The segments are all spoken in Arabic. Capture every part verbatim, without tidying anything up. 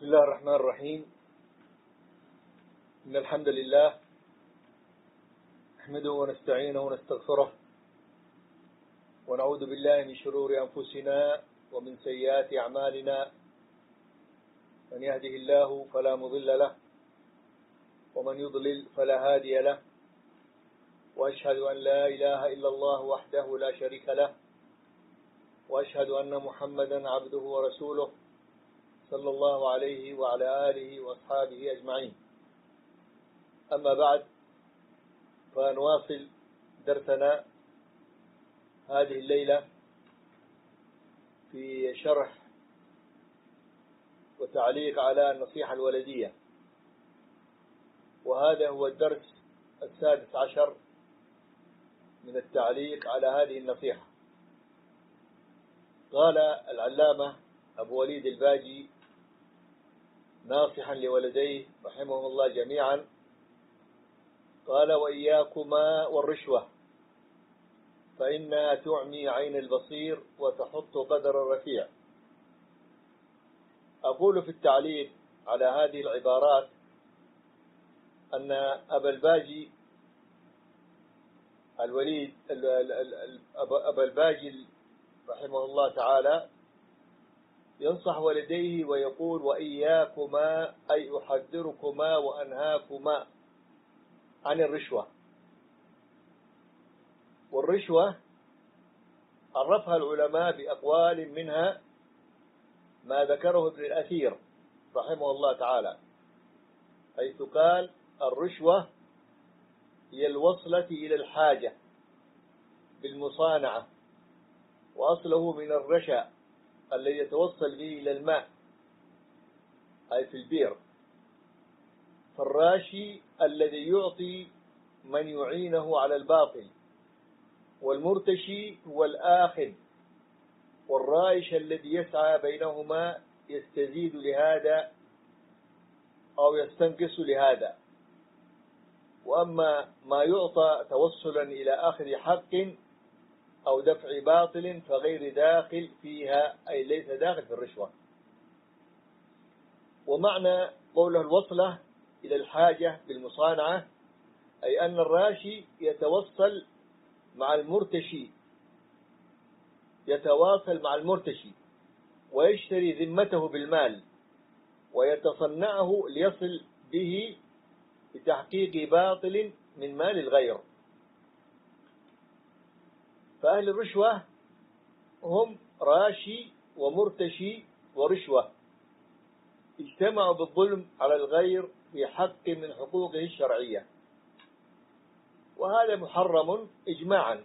بسم الله الرحمن الرحيم. إن الحمد لله نحمده ونستعينه ونستغفره ونعوذ بالله من شرور أنفسنا ومن سيئات أعمالنا. من يهده الله فلا مضل له ومن يضلل فلا هادي له، وأشهد أن لا إله إلا الله وحده لا شريك له، وأشهد أن محمدا عبده ورسوله صلى الله عليه وعلى آله وأصحابه أجمعين. أما بعد، فنواصل درسنا هذه الليلة في شرح وتعليق على النصيحة الولدية، وهذا هو الدرس السادس عشر من التعليق على هذه النصيحة. قال العلامة أبو وليد الباجي ناصحا لولديه رحمه الله جميعا، قال: وإياكما والرشوة فإنها تعمي عين البصير وتحط قدر الرفيع. أقول في التعليق على هذه العبارات أن أبا الباجي الوليد أبا الباجي رحمه الله تعالى ينصح والديه ويقول: وإياكما، أي أحذركما وأنهاكما عن الرشوة. والرشوة عرفها العلماء بأقوال، منها ما ذكره ابن الأثير رحمه الله تعالى، حيث قال: الرشوة هي الوصلة إلى الحاجة بالمصانعة، وأصله من الرشا الذي يتوصل به إلى الماء، أي في البير. فالراشي الذي يعطي من يعينه على الباطل، والمرتشي هو الآخذ، والرائش الذي يسعى بينهما يستزيد لهذا أو يستنقص لهذا. وأما ما يعطى توصلا إلى أخذ حق أو دفع باطل فغير داخل فيها، أي ليس داخل في الرشوة. ومعنى قوله الوصلة إلى الحاجة بالمصانعة، أي أن الراشي يتوصل مع المرتشي يتواصل مع المرتشي ويشتري ذمته بالمال ويتصنعه ليصل به بتحقيق باطل من مال الغير. فأهل الرشوة هم راشي ومرتشي ورشوة، اجتمعوا بالظلم على الغير في حق من حقوقه الشرعية، وهذا محرم إجماعا.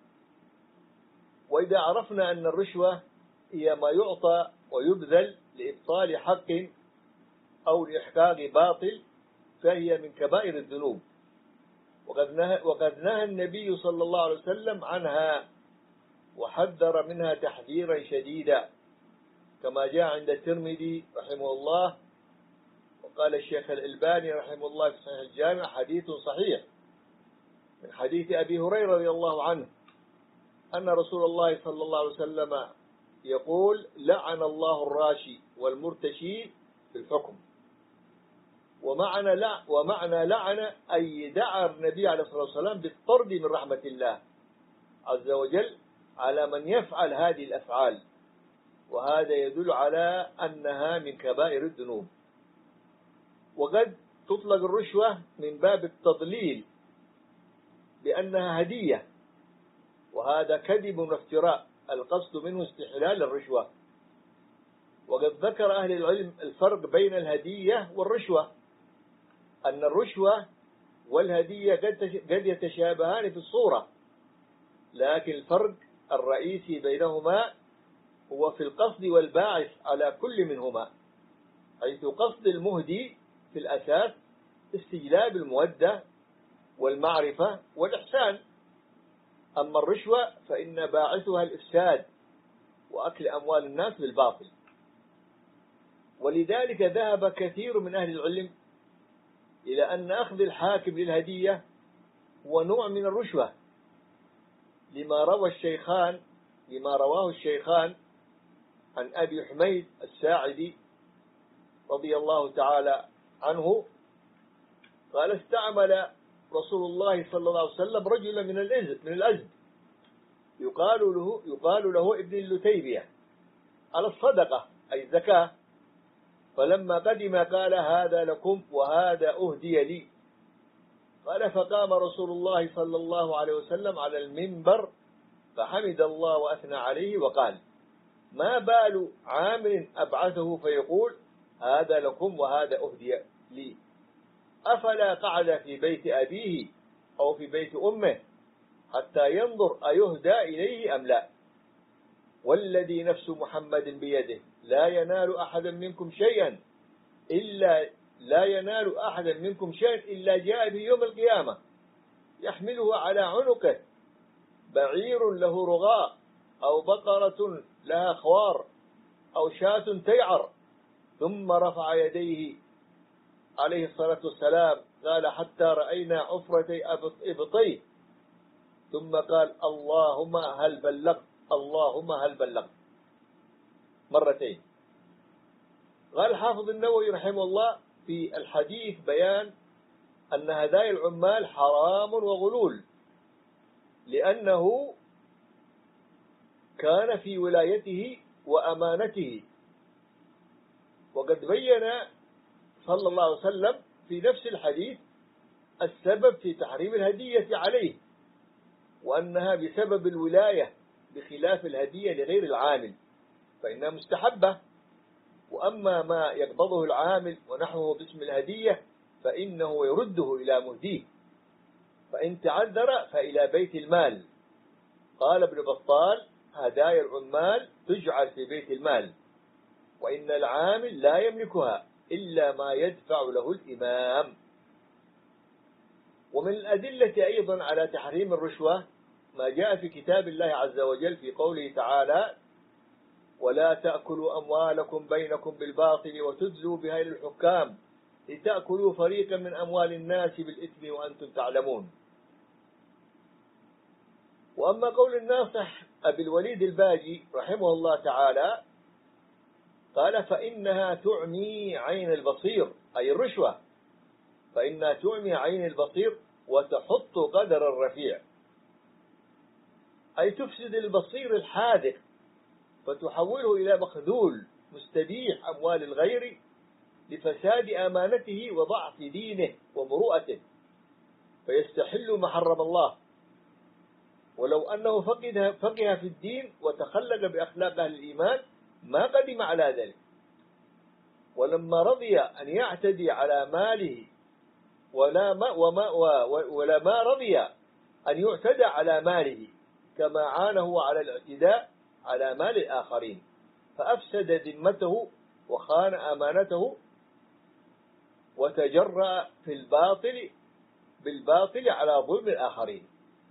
وإذا عرفنا أن الرشوة هي ما يعطى ويبذل لإبطال حق أو لإحقاق باطل، فهي من كبائر الذنوب، وقد نهى, وقد نهى النبي صلى الله عليه وسلم عنها وحذر منها تحذيرا شديدا، كما جاء عند الترمذي رحمه الله. وقال الشيخ الألباني رحمه الله في صحيح الجامع: حديث صحيح، من حديث أبي هريرة رضي الله عنه أن رسول الله صلى الله عليه وسلم يقول: لعن الله الراشي والمرتشي في الحكم. ومعنى لع ومعنى لعن أي دعا النبي عليه الصلاة والسلام بالطرد من رحمة الله عز وجل على من يفعل هذه الأفعال، وهذا يدل على أنها من كبائر الذنوب. وقد تطلق الرشوة من باب التضليل بأنها هدية، وهذا كذب وافتراء، القصد منه استحلال الرشوة. وقد ذكر أهل العلم الفرق بين الهدية والرشوة، أن الرشوة والهدية قد يتشابهان في الصورة، لكن الفرق الرئيسي بينهما هو في القصد والباعث على كل منهما، حيث قصد المهدي في الأساس استجلاب المودة والمعرفة والإحسان، أما الرشوة فإن باعثها الإفساد وأكل أموال الناس بالباطل. ولذلك ذهب كثير من أهل العلم إلى أن أخذ الحاكم للهدية هو نوع من الرشوة، لما روى الشيخان لما رواه الشيخان عن أبي حميد الساعدي رضي الله تعالى عنه قال استعمل رسول الله صلى الله عليه وسلم رجلا من الأزد من الأزد يقال له يقال له ابن اللتيبية على الصدقة أي الزكاة. فلما قدم قال هذا لكم وهذا أهدي لي. قال فقام رسول الله صلى الله عليه وسلم على المنبر فحمد الله وأثنى عليه وقال ما بال عامل أبعثه فيقول هذا لكم وهذا أهدي لي، أفلا قعد في بيت أبيه أو في بيت أمه حتى ينظر أيهدى إليه أم لا؟ والذي نفس محمد بيده لا ينال أحدا منكم شيئا إلا لا ينال أحدا منكم شيئا إلا جاء به يوم القيامة يحمله على عنقه بعير له رغاء أو بقرة لها خوار أو شاة تيعر، ثم رفع يديه عليه الصلاة والسلام قال حتى رأينا عفرتي إبطيه، ثم قال اللهم هل بلغت اللهم هل بلغت مرتين. قال الحافظ النووي رحمه الله في الحديث بيان أن هدايا العمال حرام وغلول لأنه كان في ولايته وأمانته، وقد بين صلى الله عليه وسلم في نفس الحديث السبب في تحريم الهدية عليه وأنها بسبب الولاية بخلاف الهدية لغير العامل فإنها مستحبة، وأما ما يقبضه العامل ونحوه باسم الهدية فإنه يرده إلى مهديه، فإن تعذر فإلى بيت المال. قال ابن بطال هدايا العمال تجعل في بيت المال، وإن العامل لا يملكها إلا ما يدفع له الإمام. ومن الأدلة أيضا على تحريم الرشوة ما جاء في كتاب الله عز وجل في قوله تعالى ولا تأكلوا أموالكم بينكم بالباطل وتدلوا بها إلى الحكام لتأكلوا فريقا من أموال الناس بالإثم وأنتم تعلمون. وأما قول الناصح أبي الوليد الباجي رحمه الله تعالى قال فإنها تعمي عين البصير أي الرشوة، فإنها تعمي عين البصير وتحط قدر الرفيع، أي تفسد البصير الحاذق فتحوله إلى مخذول مستبيح أموال الغير لفساد أمانته وضعف دينه ومروءته فيستحل ما حرم الله، ولو أنه فقه فقه في الدين وتخلق بأخلاق أهل الإيمان ما قدم على ذلك. ولما رضي أن يعتدي على ماله ولا ما وما ولا ما رضي أن يعتدى على ماله كما عانه على الاعتداء على مال الآخرين فأفسد ذمته وخان أمانته وتجرأ في الباطل بالباطل على ظلم الآخرين.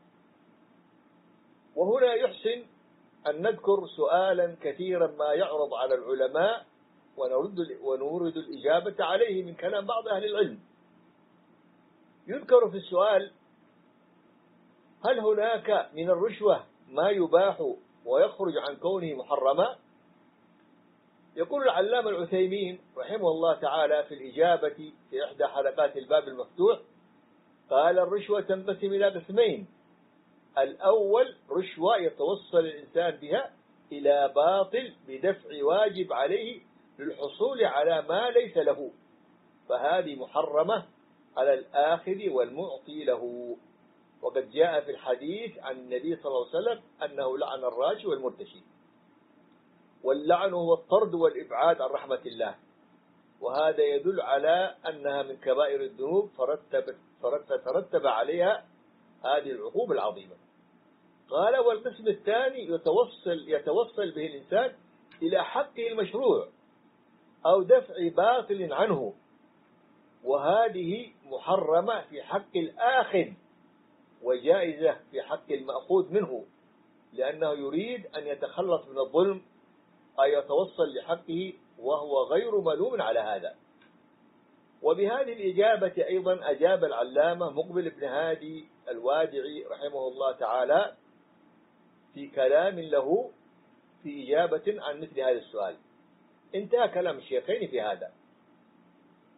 وهنا يحسن أن نذكر سؤالا كثيرا ما يعرض على العلماء ونرد ونورد الإجابة عليه من كلام بعض أهل العلم. يذكر في السؤال هل هناك من الرشوة ما يباح ويخرج عن كونه محرما؟ يقول العلامة العثيمين رحمه الله تعالى في الإجابة في إحدى حلقات الباب المفتوح قال الرشوة تنقسم إلى قسمين: الأول رشوة يتوصل الإنسان بها إلى باطل بدفع واجب عليه للحصول على ما ليس له، فهذه محرمة على الآخذ والمعطي له، وقد جاء في الحديث عن النبي صلى الله عليه وسلم أنه لعن الراشي والمرتشي، واللعن هو الطرد والإبعاد عن رحمة الله، وهذا يدل على أنها من كبائر الذنوب فرتب فترتب عليها هذه العقوبة العظيمة. قال والقسم الثاني يتوصل يتوصل به الإنسان إلى حقه المشروع أو دفع باطل عنه، وهذه محرمة في حق الآخذ وجائزة في حق المأخوذ منه، لأنه يريد أن يتخلص من الظلم أي يتوصل لحقه وهو غير ملوم على هذا. وبهذه الإجابة أيضا أجاب العلامة مقبل بن هادي الوادعي رحمه الله تعالى في كلام له في إجابة عن مثل هذا السؤال. انتهى كلام الشيخين في هذا.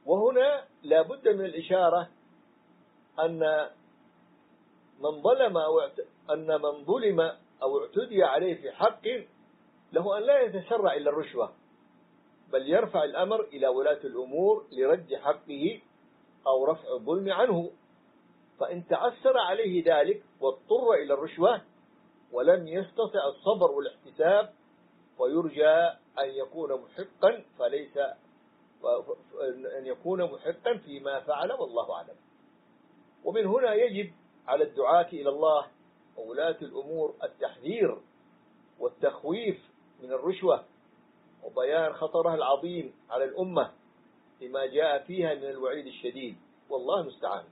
وهنا لا بد من الإشارة أن من ظلم أو أن من ظلم أو اعتدي عليه في حق له أن لا يتسرع إلى الرشوة، بل يرفع الأمر إلى ولاة الأمور لرد حقه أو رفع الظلم عنه. فإن تعسر عليه ذلك واضطر إلى الرشوة ولم يستطع الصبر والاحتساب ويرجى أن يكون محقا فليس أن يكون محقا فيما فعل، والله أعلم. ومن هنا يجب على الدعاة إلى الله وولاة الأمور التحذير والتخويف من الرشوة وبيان خطرها العظيم على الأمة لما جاء فيها من الوعيد الشديد، والله المستعان.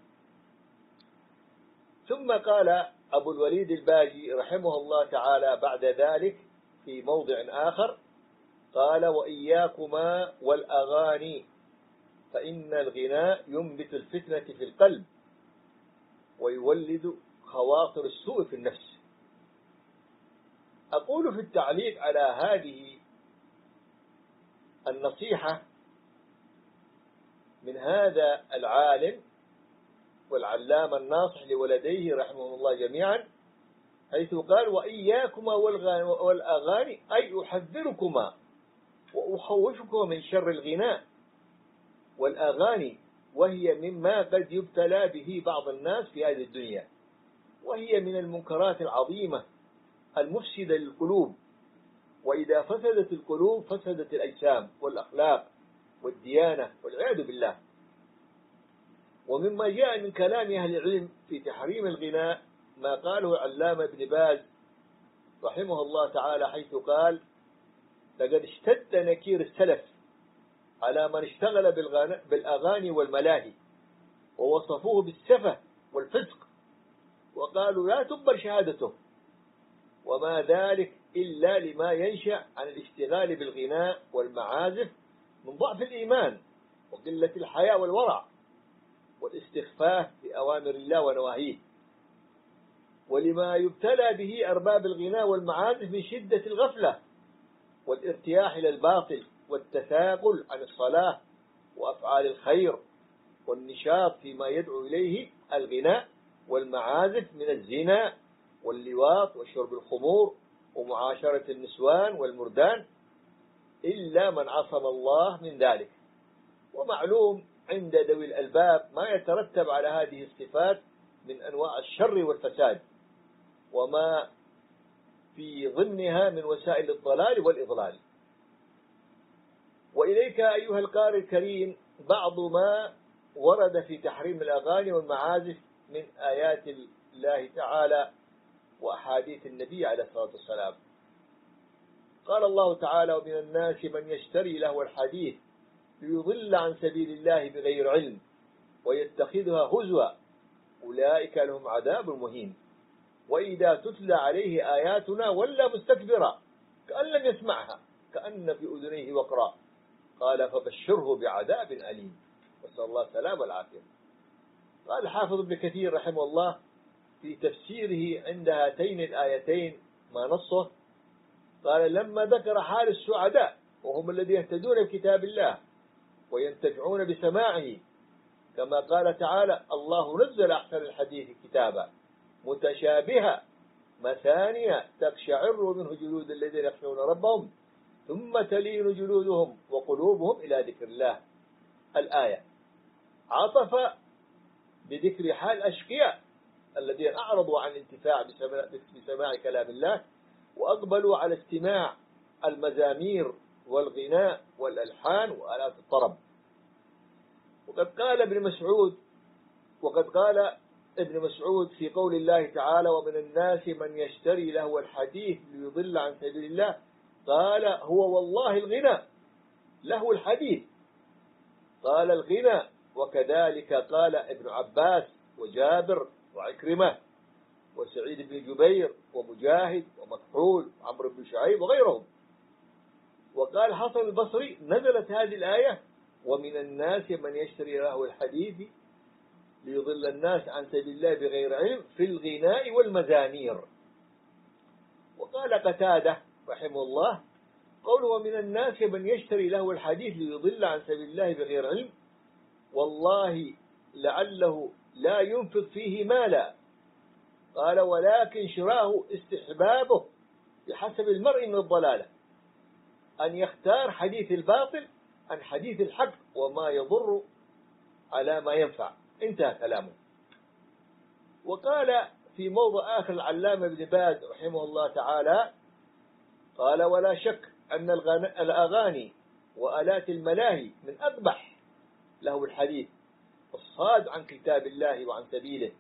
ثم قال أبو الوليد الباجي رحمه الله تعالى بعد ذلك في موضع آخر، قال: وإياكما والأغاني فإن الغناء ينبت الفتنة في القلب ويولد خواطر السوء في النفس. أقول في التعليق على هذه النصيحة من هذا العالم والعلامة الناصح لولديه رحمه الله جميعا، حيث قال: وإياكما والأغاني، أي أحذركما وأخوفكما من شر الغناء والأغاني، وهي مما قد يبتلى به بعض الناس في هذه الدنيا، وهي من المنكرات العظيمة المفسدة للقلوب، وإذا فسدت القلوب فسدت الأجسام والأخلاق والديانة والعياذ بالله. ومما جاء من كلام أهل العلم في تحريم الغناء ما قاله علامة ابن باز رحمه الله تعالى، حيث قال: لقد اشتد نكير السلف على من اشتغل بالأغاني والملاهي ووصفوه بالسفة والفسق، وقالوا لا تقبل شهادته، وما ذلك إلا لما ينشأ عن الاشتغال بالغناء والمعازف من ضعف الإيمان وقلة الحياء والورع والاستخفاف بأوامر الله ونواهيه، ولما يبتلى به أرباب الغناء والمعازف من شدة الغفلة والارتياح إلى الباطل والتثاقل عن الصلاة وأفعال الخير والنشاط فيما يدعو إليه الغناء والمعازف من الزنا واللواط وشرب الخمور ومعاشرة النسوان والمردان، إلا من عصم الله من ذلك. ومعلوم عند ذوي الألباب ما يترتب على هذه الصفات من أنواع الشر والفساد وما في ضمنها من وسائل الضلال والإضلال. وإليك أيها القارئ الكريم بعض ما ورد في تحريم الأغاني والمعازف من آيات الله تعالى وأحاديث النبي عليه الصلاة والسلام. قال الله تعالى: ومن الناس من يشتري لهو الحديث ليضل عن سبيل الله بغير علم ويتخذها هزوا أولئك لهم عذاب مهين وإذا تتلى عليه آياتنا ولى مستكبرا كأن لم يسمعها كأن في أذنيه وقرا قال فبشره بعذاب أليم، وصلى الله السلام والعافية. قال الحافظ ابن كثير رحمه الله في تفسيره عند هاتين الآيتين ما نصه، قال: لما ذكر حال السعداء وهم الذين يهتدون بكتاب الله وينتفعون بسماعه، كما قال تعالى: الله نزل أحسن الحديث كتابا متشابها مثانية تقشعر منه جلود الذين يخشون ربهم ثم تلين جلودهم وقلوبهم إلى ذكر الله. الآية عطف بذكر حال أشقياء الذين أعرضوا عن الانتفاع بسماع كلام الله وأقبلوا على استماع المزامير والغناء والألحان وآلات الطرب. وقد قال ابن مسعود وقد قال ابن مسعود في قول الله تعالى: ومن الناس من يشتري لهو الحديث ليضل عن سبيل الله، قال: هو والله الغنى لهو الحديث، قال الغنى. وكذلك قال ابن عباس وجابر وعكرمة وسعيد بن جبير ومجاهد ومكحول وعمرو بن شعيب وغيرهم. وقال حسن البصري: نزلت هذه الآية: ومن الناس من يشتري لهو الحديث ليضل الناس عن سبيل الله بغير علم في الغناء والمزامير. وقال قتادة رحمه الله: قوله ومن الناس من يشتري لهو الحديث ليضل عن سبيل الله بغير علم، والله لعله لا ينفق فيه مالا. قال ولكن شراه استحبابه بحسب المرء من الضلالة، أن يختار حديث الباطل عن حديث الحق وما يضر على ما ينفع. انتهى كلامه. وقال في موضع آخر العلامة ابن باز رحمه الله تعالى قال ولا شك أن الأغاني وآلات الملاهي من أقبح له الحديث الصاد عن كتاب الله وعن سبيله.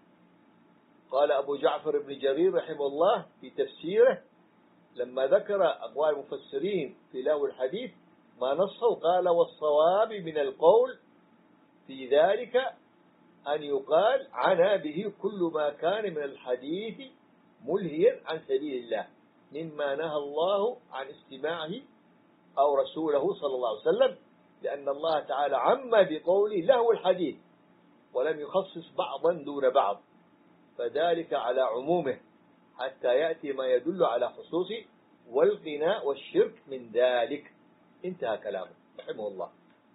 قال أبو جعفر بن جرير رحمه الله في تفسيره لما ذكر أقوال المفسرين في له الحديث ما نصه قال والصواب من القول في ذلك أن يقال عنا به كل ما كان من الحديث ملهيا عن سبيل الله مما نهى الله عن استماعه أو رسوله صلى الله عليه وسلم، لأن الله تعالى عم بقوله له الحديث ولم يخصص بعضا دون بعض، فذلك على عمومه حتى يأتي ما يدل على خصوصه، والغناء والشرك من ذلك. انتهى كلامه رحمه الله.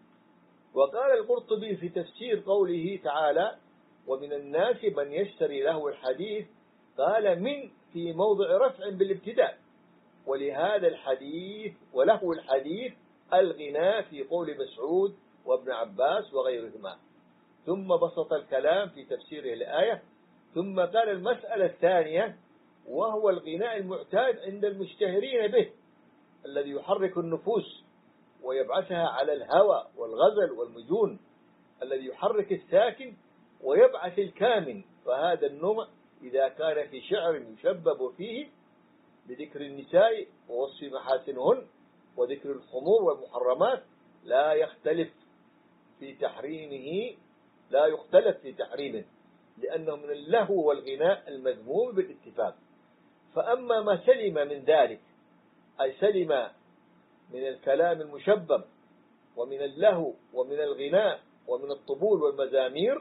وقال القرطبي في تفسير قوله تعالى ومن الناس من يشتري له الحديث قال من في موضع رفع بالابتداء، ولهذا الحديث وله الحديث الغناء في قول مسعود وابن عباس وغيرهما. ثم بسط الكلام في تفسيره الآية، ثم قال المسألة الثانية وهو الغناء المعتاد عند المشتهرين به الذي يحرك النفوس ويبعثها على الهوى والغزل والمجون، الذي يحرك الساكن ويبعث الكامن. فهذا النوع إذا كان في شعر يشبب فيه بذكر النساء ووصف محاسنهن وذكر الخمور والمحرمات لا يختلف في تحريمه لا يختلف في تحريمه لأنه من اللهو والغناء المذموم بالاتفاق. فأما ما سلم من ذلك أي سلم من الكلام المشبب ومن اللهو ومن الغناء ومن الطبول والمزامير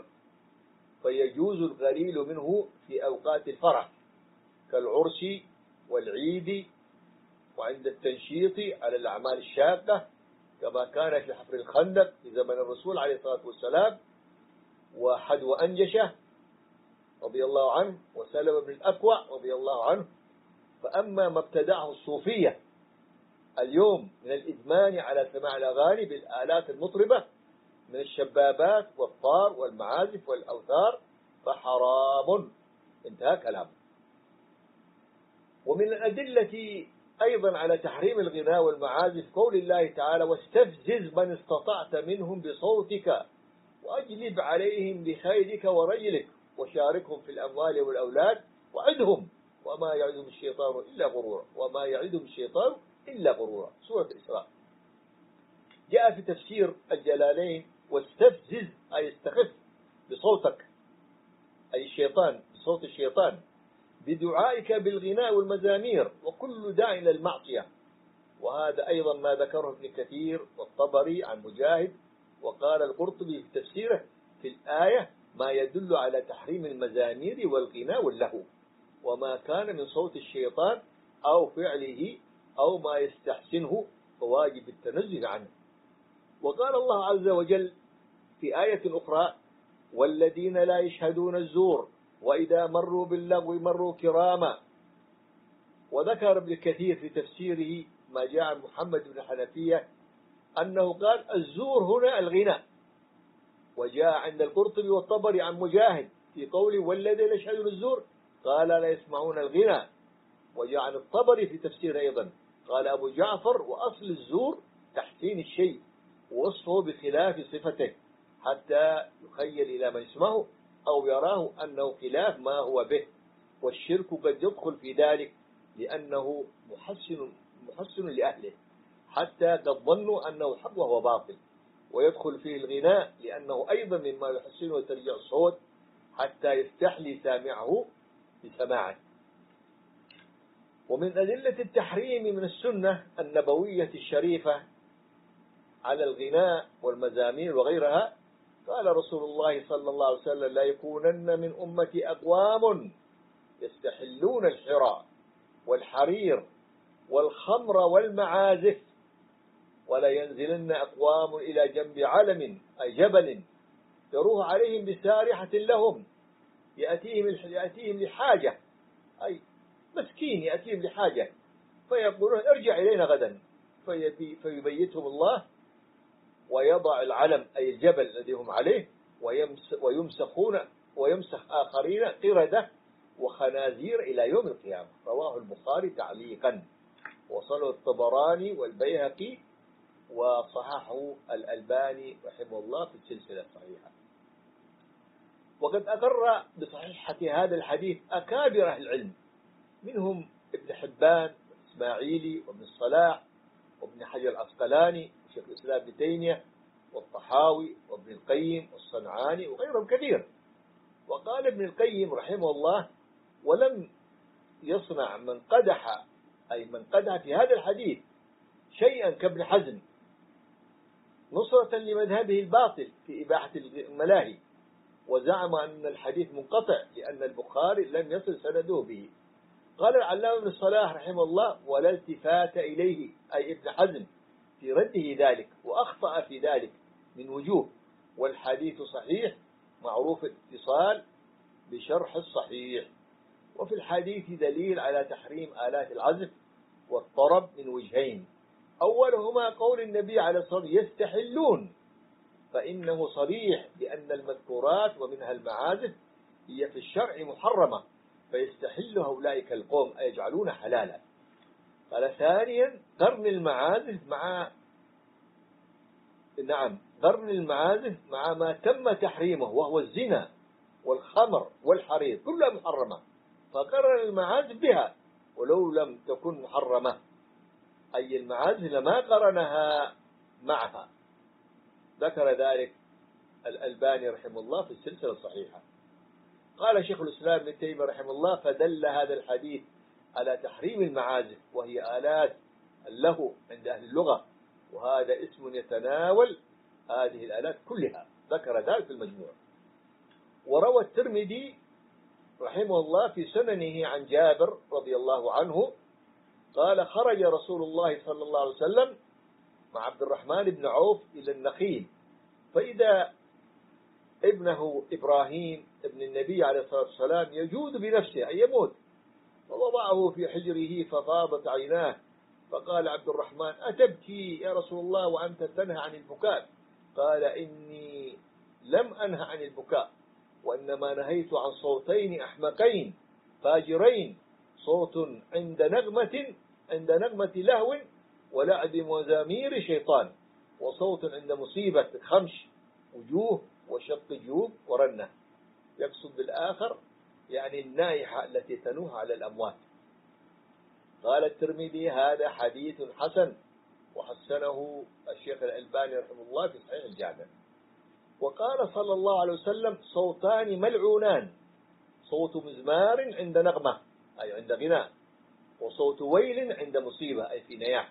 فيجوز القليل منه في أوقات الفرح كالعرس والعيد وعند التنشيط على الأعمال الشاقة كما كان في حفر الخندق في زمن الرسول عليه الصلاة والسلام وحدو أنجشة رضي الله عنه وسلم بن الأكوع رضي الله عنه. فأما ما ابتدعه الصوفية اليوم من الإدمان على سماع الأغاني بالآلات المطربة من الشبابات والطار والمعازف والأوتار فحرام. انتهى كلامه. ومن الأدلة أيضا على تحريم الغناء والمعازف قول الله تعالى واستفزز من استطعت منهم بصوتك وأجلب عليهم بخيلك ورجلك وشاركهم في الأموال والأولاد وعدهم وما يعدهم الشيطان إلا غرورا وما يعدهم الشيطان إلا غرورا. سورة الإسراء. جاء في تفسير الجلالين واستفزز أي استخف بصوتك أي الشيطان بصوت الشيطان بدعائك بالغناء والمزامير وكل داع إلى المعصية. وهذا أيضا ما ذكره ابن كثير والطبري عن مجاهد. وقال القرطبي في تفسيره في الآية ما يدل على تحريم المزامير والغناء واللهو وما كان من صوت الشيطان أو فعله أو ما يستحسنه فواجب التنزه عنه. وقال الله عز وجل في آية أخرى والذين لا يشهدون الزور وإذا مروا باللغو مروا كراما. وذكر ابن كثير في تفسيره ما جاء عن محمد بن حنفية أنه قال الزور هنا الغناء. وجاء عند القرطبي والطبري عن مجاهد في قوله والذين يشهدون الزور قال لا يسمعون الغناء. وجاء عن الطبري في تفسير أيضا قال أبو جعفر وأصل الزور تحسين الشيء ووصفه بخلاف صفته حتى يخيل إلى من يسمعه أو يراه أنه خلاف ما هو به. والشرك قد يدخل في ذلك لأنه محسن محسن لأهله حتى قد ظنوا أنه حق وهو باطل. ويدخل فيه الغناء لأنه أيضا مما يحسن وترجع الصوت حتى يستحلي سامعه بسماعه. ومن أدلة التحريم من السنة النبوية الشريفة على الغناء والمزامير وغيرها قال رسول الله صلى الله عليه وسلم لا يكونن من أمتي أقوام يستحلون الحرى والحرير والخمر والمعازف ولا ينزلن أقوام إلى جنب علم أي جبل يروح عليهم بسارحة لهم، يأتيهم يأتيهم لحاجة، أي مسكين يأتيهم لحاجة، فيقولون ارجع إلينا غدا، فيبيتهم الله ويضع العلم أي الجبل الذي هم عليه، ويمسخون ويمسخ آخرين قردة وخنازير إلى يوم القيامة. رواه البخاري تعليقا، وصله الطبراني والبيهقي، وصححه الألباني رحمه الله في السلسلة الصحيحة. وقد أقر بصحيحة هذا الحديث أكابر أهل العلم، منهم ابن حبان والإسماعيلي وابن الصلاح وابن حجر العسقلاني وشيخ الإسلام ابن تيمية والطحاوي وابن القيم والصنعاني وغيرهم كثير. وقال ابن القيم رحمه الله: ولم يصنع من قدح أي من قدح في هذا الحديث شيئا كابن حزم نصرة لمذهبه الباطل في إباحة الملاهي، وزعم أن الحديث منقطع لأن البخاري لم يصل سنده به. قال العلامة ابن الصلاح رحمه الله: ولا التفات إليه أي ابن حزم في رده ذلك، وأخطأ في ذلك من وجوه، والحديث صحيح معروف الاتصال بشرح الصحيح. وفي الحديث دليل على تحريم آلات العزف والطرب من وجهين: أولهما قول النبي عليه الصلاة والسلام: يستحلون، فإنه صريح بأن المذكورات ومنها المعازف هي في الشرع محرمة، فيستحلها أولئك القوم أي يجعلون حلالا. قال ثانيا: قرن المعازف مع نعم قرن المعازف مع ما تم تحريمه وهو الزنا والخمر والحرير كلها محرمة، فقرن المعازف بها ولو لم تكن محرمة، أي المعازف لما قرنها معها. ذكر ذلك الألباني رحمه الله في السلسلة الصحيحة. قال شيخ الإسلام ابن تيمية رحمه الله: فدل هذا الحديث على تحريم المعازف، وهي آلات اللهو عند أهل اللغة، وهذا اسم يتناول هذه الآلات كلها. ذكر ذلك في المجموع. وروى الترمذي رحمه الله في سننه عن جابر رضي الله عنه قال: خرج رسول الله صلى الله عليه وسلم مع عبد الرحمن بن عوف إلى النخيل، فإذا ابنه إبراهيم ابن النبي عليه الصلاة والسلام يجود بنفسه أي يموت، فوضعه في حجره ففاضت عيناه، فقال عبد الرحمن: أتبكي يا رسول الله وأنت تنهى عن البكاء؟ قال: إني لم أنهى عن البكاء، وإنما نهيت عن صوتين أحمقين فاجرين، صوت عند نغمة عند نغمة لهو ولعب مزامير شيطان، وصوت عند مصيبة خمش وجوه وشق جيوب ورنة. يقصد بالآخر يعني النائحة التي تنوح على الأموات. قال الترمذي: هذا حديث حسن، وحسنه الشيخ الألباني رحمه الله في صحيح الجامع. وقال صلى الله عليه وسلم: صوتان ملعونان، صوت مزمار عند نغمة أي عند غناء، وصوت ويل عند مصيبة أي في نياح.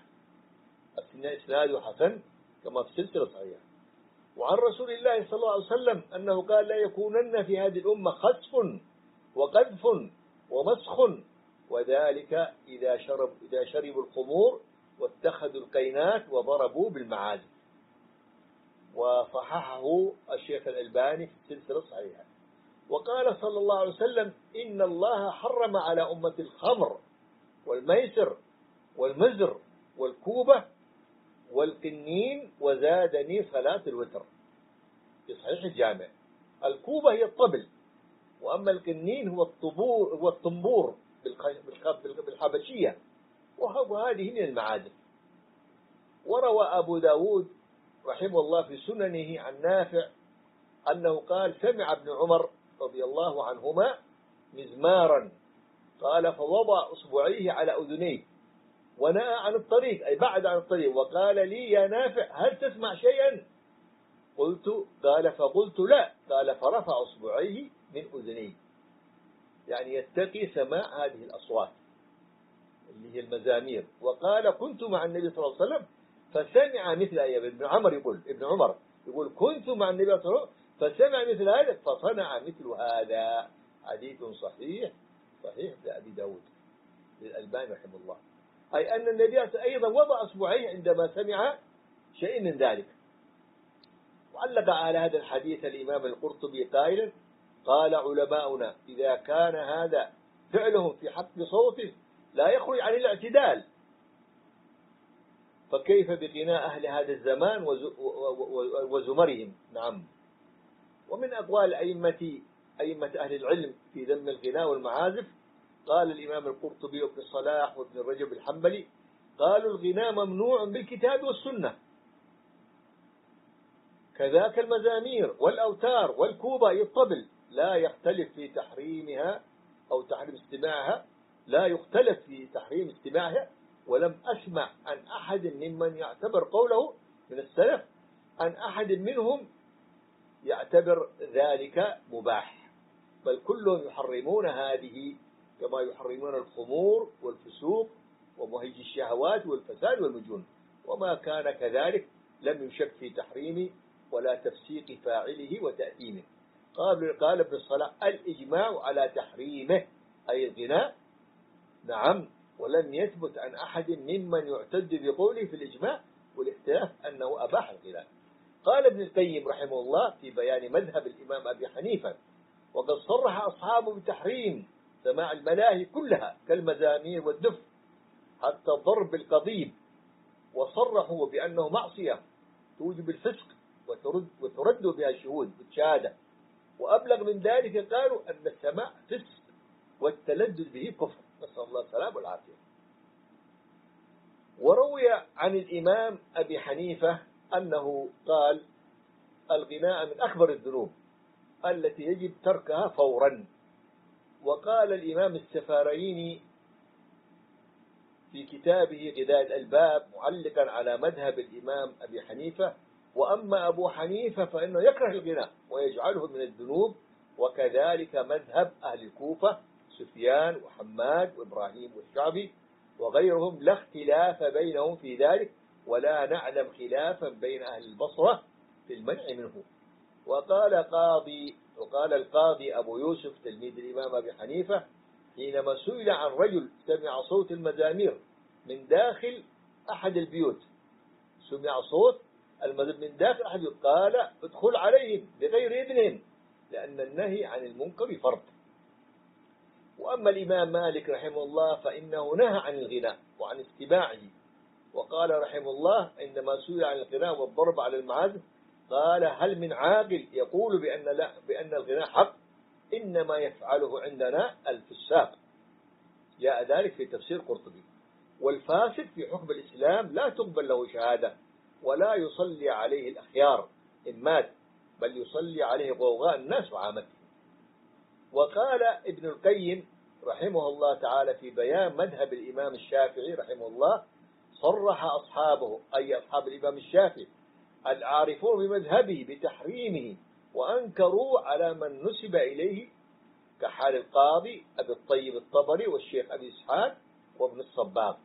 إسناده حسن كما في سلسلة صحيحة. وعن رسول الله صلى الله عليه وسلم أنه قال: لا يكونن في هذه الأمة خسف وقذف ومسخ، وذلك إذا شرب إذا شربوا الخمور واتخذوا القينات وضربوا بالمعازف. وصححه الشيخ الألباني في السلسلة الصحيحة. وقال صلى الله عليه وسلم: إن الله حرم على أمة الخمر والميسر والمزر والكوبة والقنين، وزادني صلاة الوتر في صحيح الجامع. الكوبة هي الطبل، وأما القنين هو الطبور هو الطنبور بالحبشية، وهذه من المعازف. وروى أبو داود رحمه الله في سننه عن نافع أنه قال: سمع ابن عمر رضي الله عنهما مزمارا، قال: فوضع أصبعيه على أذنيه ونأى عن الطريق أي بعد عن الطريق، وقال لي: يا نافع هل تسمع شيئا؟ قلت قال فقلت لا، قال فرفع أصبعيه من أذنيه، يعني يتقي سماع هذه الأصوات اللي هي المزامير. وقال: كنت مع النبي صلى الله عليه وسلم فسمع مثل أيام. ابن عمر يقول ابن عمر يقول كنت مع النبي صلى الله عليه وسلم فسمع مثل هذا فصنع مثل هذا. حديث صحيح صحيح لأبي داود للألباني رحمه الله، أي أن النبي أيضا وضع أصبعيه عندما سمع شيء من ذلك. وعلق على هذا الحديث الإمام القرطبي قائلا: قال علماؤنا إذا كان هذا فعلهم في حق صوته لا يخرج عن الاعتدال، فكيف بغناء أهل هذا الزمان وزمرهم؟ نعم. ومن أقوال أئمة أئمة أهل العلم في ذم الغناء والمعازف قال الإمام القرطبي وابن الصلاح وابن رجب الحنبلي قالوا: الغناء ممنوع بالكتاب والسنة، كذاك المزامير والأوتار والكوبة الطبل لا يختلف في تحريمها أو تحريم استماعها، لا يختلف في تحريم استماعها، ولم أسمع عن أحد ممن يعتبر قوله من السلف عن أحد منهم يعتبر ذلك مباح، بل كلهم يحرمون هذه كما يحرمون الخمور والفسوق ومهيج الشهوات والفساد والمجون، وما كان كذلك لم يشك في تحريم ولا تفسيق فاعله وتأثيمه. قال قال ابن الصلاح: الإجماع على تحريمه أي الغناء، نعم، ولم يثبت عن أحد ممن يعتد بقوله في الإجماع والاختلاف أنه أباح الغناء. قال ابن القيم رحمه الله في بيان مذهب الإمام أبي حنيفة: وقد صرح أصحابه بتحريم سماع الملاهي كلها كالمزامير والدف حتى ضرب القضيب، وصرحوا بأنه معصية توجب الفسق وترد, وترد بها الشهود بالشهادة، وأبلغ من ذلك قالوا أن السماع فسق والتلذذ به كفر، نسأل الله السلامة والعافية. وروي عن الإمام أبي حنيفة أنه قال: الغناء من أكبر الذنوب التي يجب تركها فورا. وقال الإمام السفاريني في كتابه غذاء الألباب معلقا على مذهب الإمام أبي حنيفة: وأما أبو حنيفة فإنه يكره الغناء ويجعله من الذنوب، وكذلك مذهب أهل الكوفة سفيان وحماد وإبراهيم والشعبي وغيرهم، لا اختلاف بينهم في ذلك، ولا نعلم خلافا بين أهل البصرة في المنع منه. وقال قاضي وقال القاضي أبو يوسف تلميذ الإمام أبي حنيفة حينما سئل عن رجل سمع صوت المزامير من داخل أحد البيوت، سمع صوت المزامير من داخل أحد البيوت، قال: ادخل عليهم بغير إذنهم، لأن النهي عن المنكر فرض. وأما الإمام مالك رحمه الله فإنه نهى عن الغناء وعن استماعه، وقال رحمه الله عندما سئل عن الغناء والضرب على المعازف قال: هل من عاقل يقول بأن لا بأن الغناء حق؟ إنما يفعله عندنا الفساق. جاء ذلك في تفسير قرطبي. والفاسد في حكم الإسلام لا تقبل له شهادة ولا يصلي عليه الأخيار إن مات، بل يصلي عليه غوغاء الناس وعامته. وقال ابن القيم رحمه الله تعالى في بيان مذهب الإمام الشافعي رحمه الله: صرح أصحابه أي أصحاب الإمام الشافعي العارفون بمذهبه بتحريمه، وأنكروا على من نسب إليه كحال القاضي أبي الطيب الطبري والشيخ أبي إسحاق وابن الصباغ.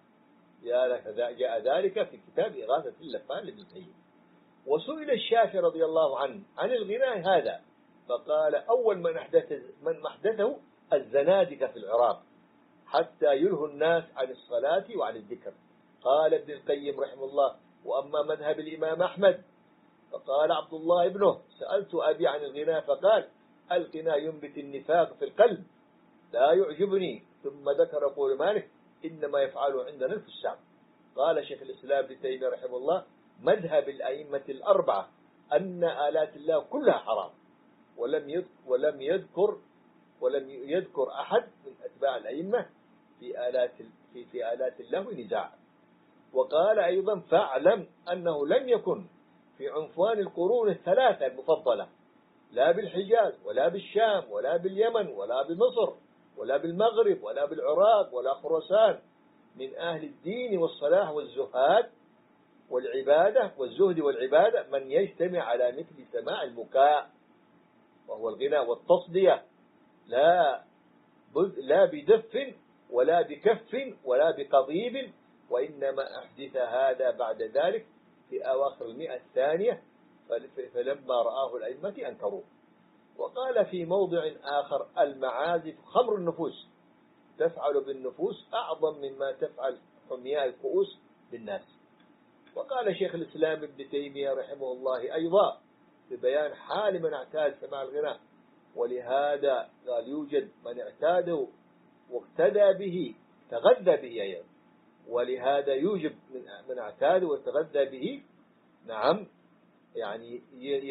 جاء ذلك في كتاب إغاثة اللفان لابن القيم. وسئل الشافعي رضي الله عنه عن الغناء هذا فقال: أول من أحدث من أحدثه الزنادقة في العراق حتى يلهوا الناس عن الصلاة وعن الذكر. قال ابن القيم رحمه الله: وأما مذهب الإمام أحمد فقال عبد الله ابنه: سألت أبي عن الغناء فقال: الغناء ينبت النفاق في القلب لا يعجبني. ثم ذكر قول مالك: إنما يفعله عندنا الفساق. قال شيخ الإسلام ابن تيمية رحمه الله: مذهب الأئمة الأربعة أن آلات الله كلها حرام، ولم يذكر ولم يذكر ولم يذكر أحد من أتباع الأئمة في آلات في في آلات اللهو نزاع. وقال أيضا: فاعلم أنه لم يكن في عنفوان القرون الثلاثة المفضلة لا بالحجاز ولا بالشام ولا باليمن ولا بمصر ولا بالمغرب ولا بالعراق ولا خراسان من أهل الدين والصلاح والزهاد والعبادة والزهد والعبادة من يجتمع على مثل سماع البكاء وهو الغناء والتصدية، لا لا بدف ولا بكف ولا بقضيب، وإنما أحدث هذا بعد ذلك في أواخر المئة الثانية فلما رآه الأئمة أنكروه. وقال في موضع آخر: المعازف خمر النفوس تفعل بالنفوس أعظم مما تفعل حمياء الكؤوس بالناس. وقال شيخ الإسلام ابن تيمية رحمه الله أيضا: ببيان حال من اعتاد سماع الغناء. ولهذا قال يوجد من اعتاده واقتدى به تغذى به أيضا، ولهذا يوجب من من اعتاده وتغذى به نعم يعني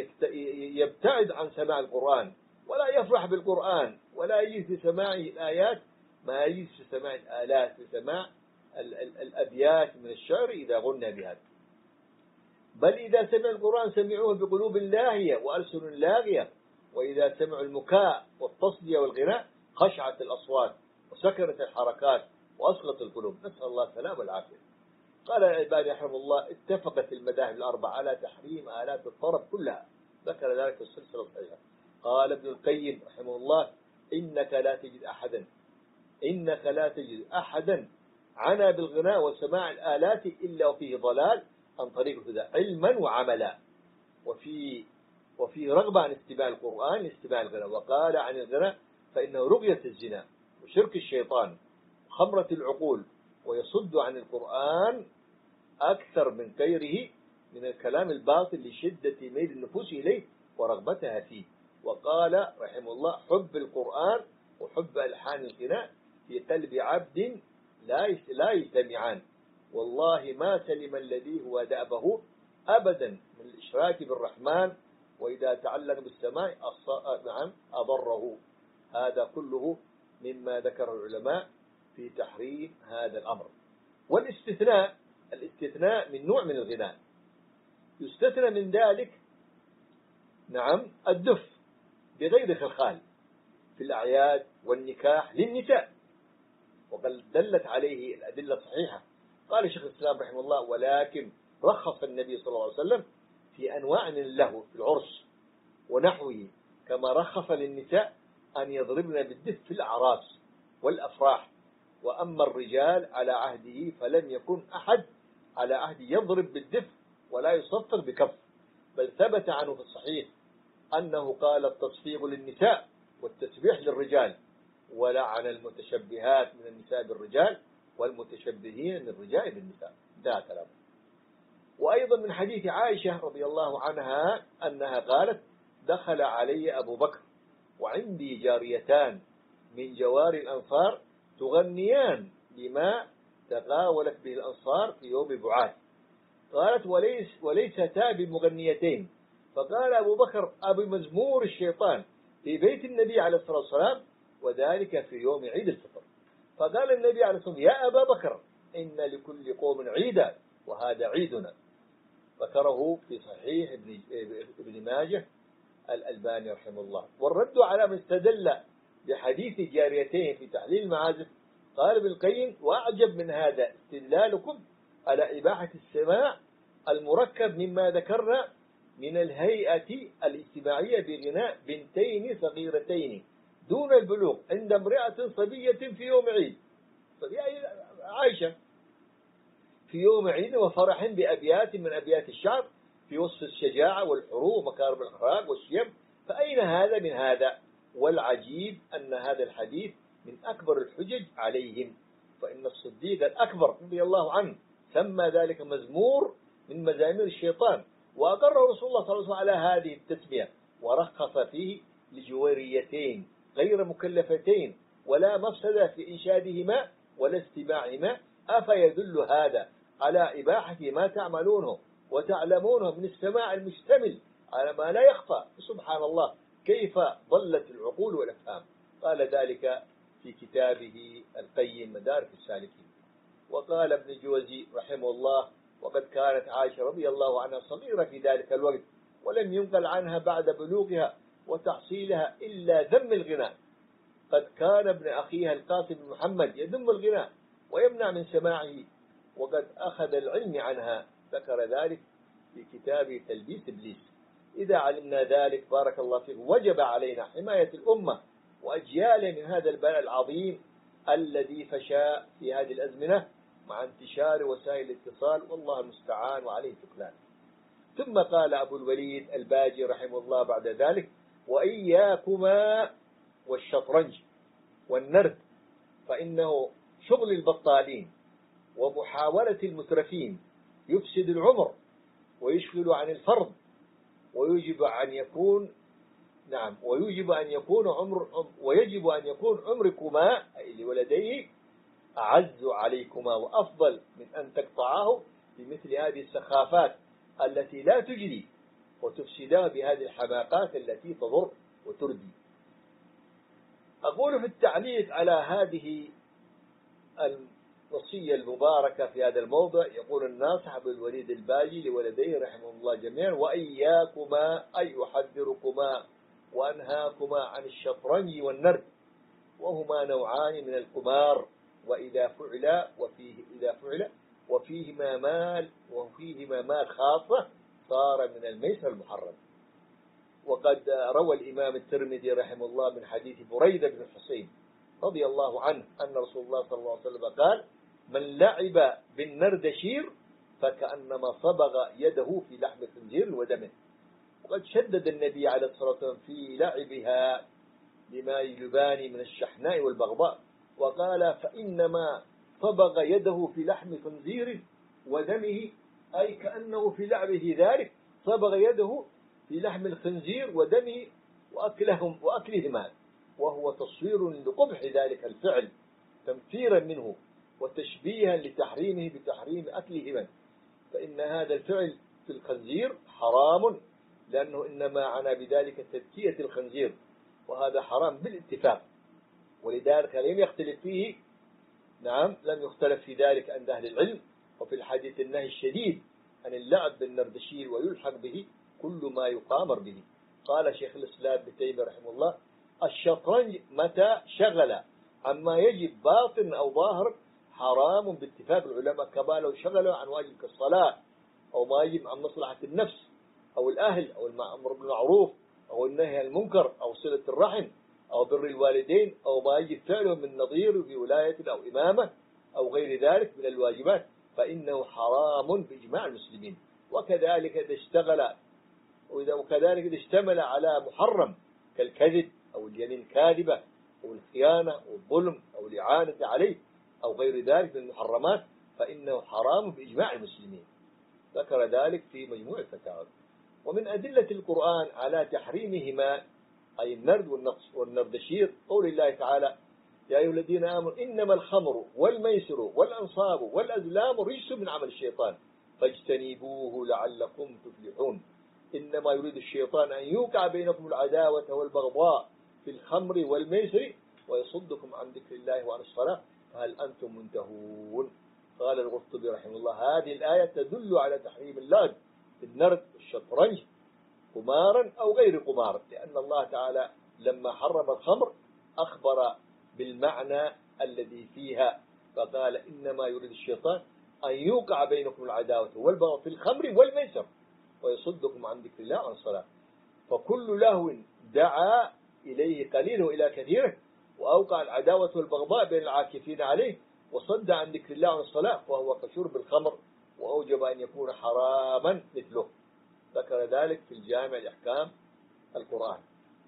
يبتعد عن سماع القرآن ولا يفرح بالقرآن ولا يجلس لسماع الآيات ما يجلس لسماع الآلات، لسماع الأبيات من الشعر إذا غنى بها. بل إذا سمعوا القرآن سمعوه بقلوب لاهية وألسن لاغية، وإذا سمعوا المكاء والتصدية والغناء خشعت الأصوات وسكنت الحركات وأصلت القلوب، نسأل الله السلامة والعافية. قال الألباني رحمه الله اتفقت المذاهب الأربعة على تحريم آلات الطرب كلها، ذكر ذلك في السلسلة الصحيحة. قال ابن القيم رحمه الله إنك لا تجد أحدا إنك لا تجد أحدا عنا بالغناء وسماع الآلات إلا وفيه ضلال عن طريق الهدى علما وعملا، وفي وفي رغبة عن استماع القرآن لاستماع الغناء. وقال عن الغناء فإنه رقية الزنا وشرك الشيطان وخمرة العقول، ويصد عن القرآن أكثر من غيره من الكلام الباطل لشدة ميل النفوس إليه ورغبتها فيه. وقال رحمه الله حب القرآن وحب ألحان الغناء في قلب عبد لا يجتمعان، والله ما سلم الذي هو دأبه أبدا من الإشراك بالرحمن، وإذا تعلق بالسماء نعم أضره. هذا كله مما ذكره العلماء في تحريم هذا الأمر. والاستثناء الاستثناء من نوع من الغناء، يستثنى من ذلك نعم الدف بغير خلخال في الأعياد والنكاح للنساء، وقد دلت عليه الأدلة الصحيحة. قال شيخ الإسلام رحمه الله ولكن رخص النبي صلى الله عليه وسلم في أنواع من اللهو في العرس ونحوه، كما رخص للنساء أن يضربن بالدف في الأعراس والأفراح. وأما الرجال على عهده فلم يكن أحد على عهد يضرب بالدف ولا يصفر بكف، بل ثبت عنه في الصحيح أنه قال التصفيق للنساء والتسبيح للرجال، ولعن المتشبهات من النساء بالرجال والمتشبهين من الرجال بالنساء. ده كلام. وأيضا من حديث عائشة رضي الله عنها أنها قالت دخل علي أبو بكر وعندي جاريتان من جوار الأنصار تغنيان بما تقاولت به الأنصار في يوم بعاث. قالت وليس وليستا بمغنيتين. فقال أبو بكر أبي مزمور الشيطان في بيت النبي عليه الصلاة والسلام، وذلك في يوم عيد الفطر. فقال النبي عليه الصلاة والسلام يا أبا بكر إن لكل قوم عيدا وهذا عيدنا. ذكره في صحيح ابن ابن ماجه الألباني رحمه الله. والرد على من استدل بحديث جاريتين في تحليل المعازف قال ابن القيم وأعجب من هذا استدلالكم على إباحة السماع المركب مما ذكرنا من الهيئة الاجتماعية بغناء بنتين صغيرتين دون البلوغ عند امرأة صبية في يوم عيد، عائشة في يوم عيد وفرح بأبيات من أبيات الشعر في وصف الشجاعة والحروب ومكارم الأخلاق والشيم. فأين هذا من هذا؟ والعجيب أن هذا الحديث من أكبر الحجج عليهم، فإن الصديق الأكبر رضي الله عنه سمى ذلك مزمور من مزامير الشيطان، وأقر رسول الله صلى الله عليه وسلم على هذه التسمية ورخص فيه لجواريتين غير مكلفتين ولا مفسدة في إنشادهما ولا استماعهما. أفيدل هذا على إباحة ما تعملونه وتعلمونه من السماع المشتمل على ما لا يخفى؟ سبحان الله كيف ضلت العقول والأفهام. قال ذلك في كتابه القيم مدارك السالكين. وقال ابن الجوزي رحمه الله وقد كانت عائشة رضي الله عنها صغيرة في ذلك الوقت ولم ينقل عنها بعد بلوغها وتحصيلها إلا ذم الغناء. قد كان ابن أخيها القاسم بن محمد يذم الغناء ويمنع من سماعه وقد أخذ العلم عنها، ذكر ذلك في كتابه تلبيس إبليس. إذا علمنا ذلك بارك الله فيه وجب علينا حماية الأمة وأجيال من هذا البلاء العظيم الذي فشى في هذه الأزمنة مع انتشار وسائل الاتصال، والله المستعان وعليه التكلان. ثم قال أبو الوليد الباجي رحمه الله بعد ذلك وإياكما والشطرنج والنرد فإنه شغل البطالين ومحاولة المترفين يفسد العمر ويشغل عن الفرض ويجب أن يكون نعم ويجب أن يكون عمر ويجب أن يكون عمركما أي لولديه أعز عليكما وأفضل من أن تقطعاه بمثل هذه السخافات التي لا تجري وتفسدها بهذه الحماقات التي تضر وتردي. أقول في التعليق على هذه الوصية المباركة في هذا الموضع، يقول الناصح أبو الوليد الباجي لولديه رحمه الله جميعا: وإياكما أي أحذركما وأنهاكما عن الشطرنج والنرد، وهما نوعان من القمار، وإذا فعل وفيه إذا فعل وفيهما مال وفيهما مال خاصة صار من الميسر المحرم. وقد روى الإمام الترمذي رحمه الله من حديث بريدة بن الحصين رضي الله عنه أن رسول الله صلى الله عليه وسلم قال: من لعب بالنردشير فكأنما صبغ يده في لحم خنزير ودمه. وقد شدد النبي عليه الصلاة والسلام في لعبها لما يجلبان من الشحناء والبغضاء، وقال: فإنما صبغ يده في لحم خنزير ودمه، أي كأنه في لعبه ذلك صبغ يده في لحم الخنزير ودمه وأكلهم وأكلهما، وهو تصوير لقبح ذلك الفعل تمثيرا منه وتشبيها لتحريمه بتحريم أكلهما، فإن هذا الفعل في الخنزير حرام، لأنه إنما عنى بذلك تذكية الخنزير، وهذا حرام بالاتفاق، ولذلك لم يختلف فيه نعم لم يختلف في ذلك عند أهل العلم. وفي الحديث النهي الشديد عن اللعب بالنردشير ويلحق به كل ما يقامر به. قال شيخ الإسلام ابن تيمية رحمه الله: الشطرنج متى شغل عما يجب باطن أو ظاهر حرام باتفاق العلماء، كما لو شغلوا عن واجب كالصلاة أو ما يجب عن مصلحة النفس أو الأهل أو الأمر بالمعروف أو النهي عن المنكر أو صلة الرحم أو بر الوالدين أو ما يجب فعله من نظير في ولاية أو إمامة أو غير ذلك من الواجبات، فإنه حرام بإجماع المسلمين. وكذلك إذا اشتغل وإذا وكذلك إذا اشتمل على محرم كالكذب أو اليمين الكاذبة أو الخيانة أو الظلم أو الإعانة عليه أو غير ذلك من المحرمات، فإنه حرام بإجماع المسلمين. ذكر ذلك في مجموع الفتاوى. ومن أدلة القرآن على تحريمهما أي النرد والنقص والنردشير قول الله تعالى: يا أيها الذين آمنوا إنما الخمر والميسر والأنصاب والأزلام رجس من عمل الشيطان فاجتنبوه لعلكم تفلحون. إنما يريد الشيطان أن يوقع بينكم العداوة والبغضاء في الخمر والميسر ويصدكم عن ذكر الله وعن الصلاة فهل أنتم منتهون. قال القرطبي رحمه الله: هذه الآية تدل على تحريم اللعب بالنرد والشطرنج قمارا أو غير قمار، لأن الله تعالى لما حرم الخمر أخبر بالمعنى الذي فيها فقال: إنما يريد الشيطان أن يوقع بينكم العداوة والبغضاء في الخمر والميسر ويصدكم عن ذكر الله وعن الصلاة. فكل لهو دعا إليه قليله إلى كثيره وأوقع العداوة والبغضاء بين العاكفين عليه وصد عن ذكر الله وعن الصلاة فهو كشرب الخمر وأوجب أن يكون حراما مثله. ذكر ذلك في الجامع لأحكام القرآن.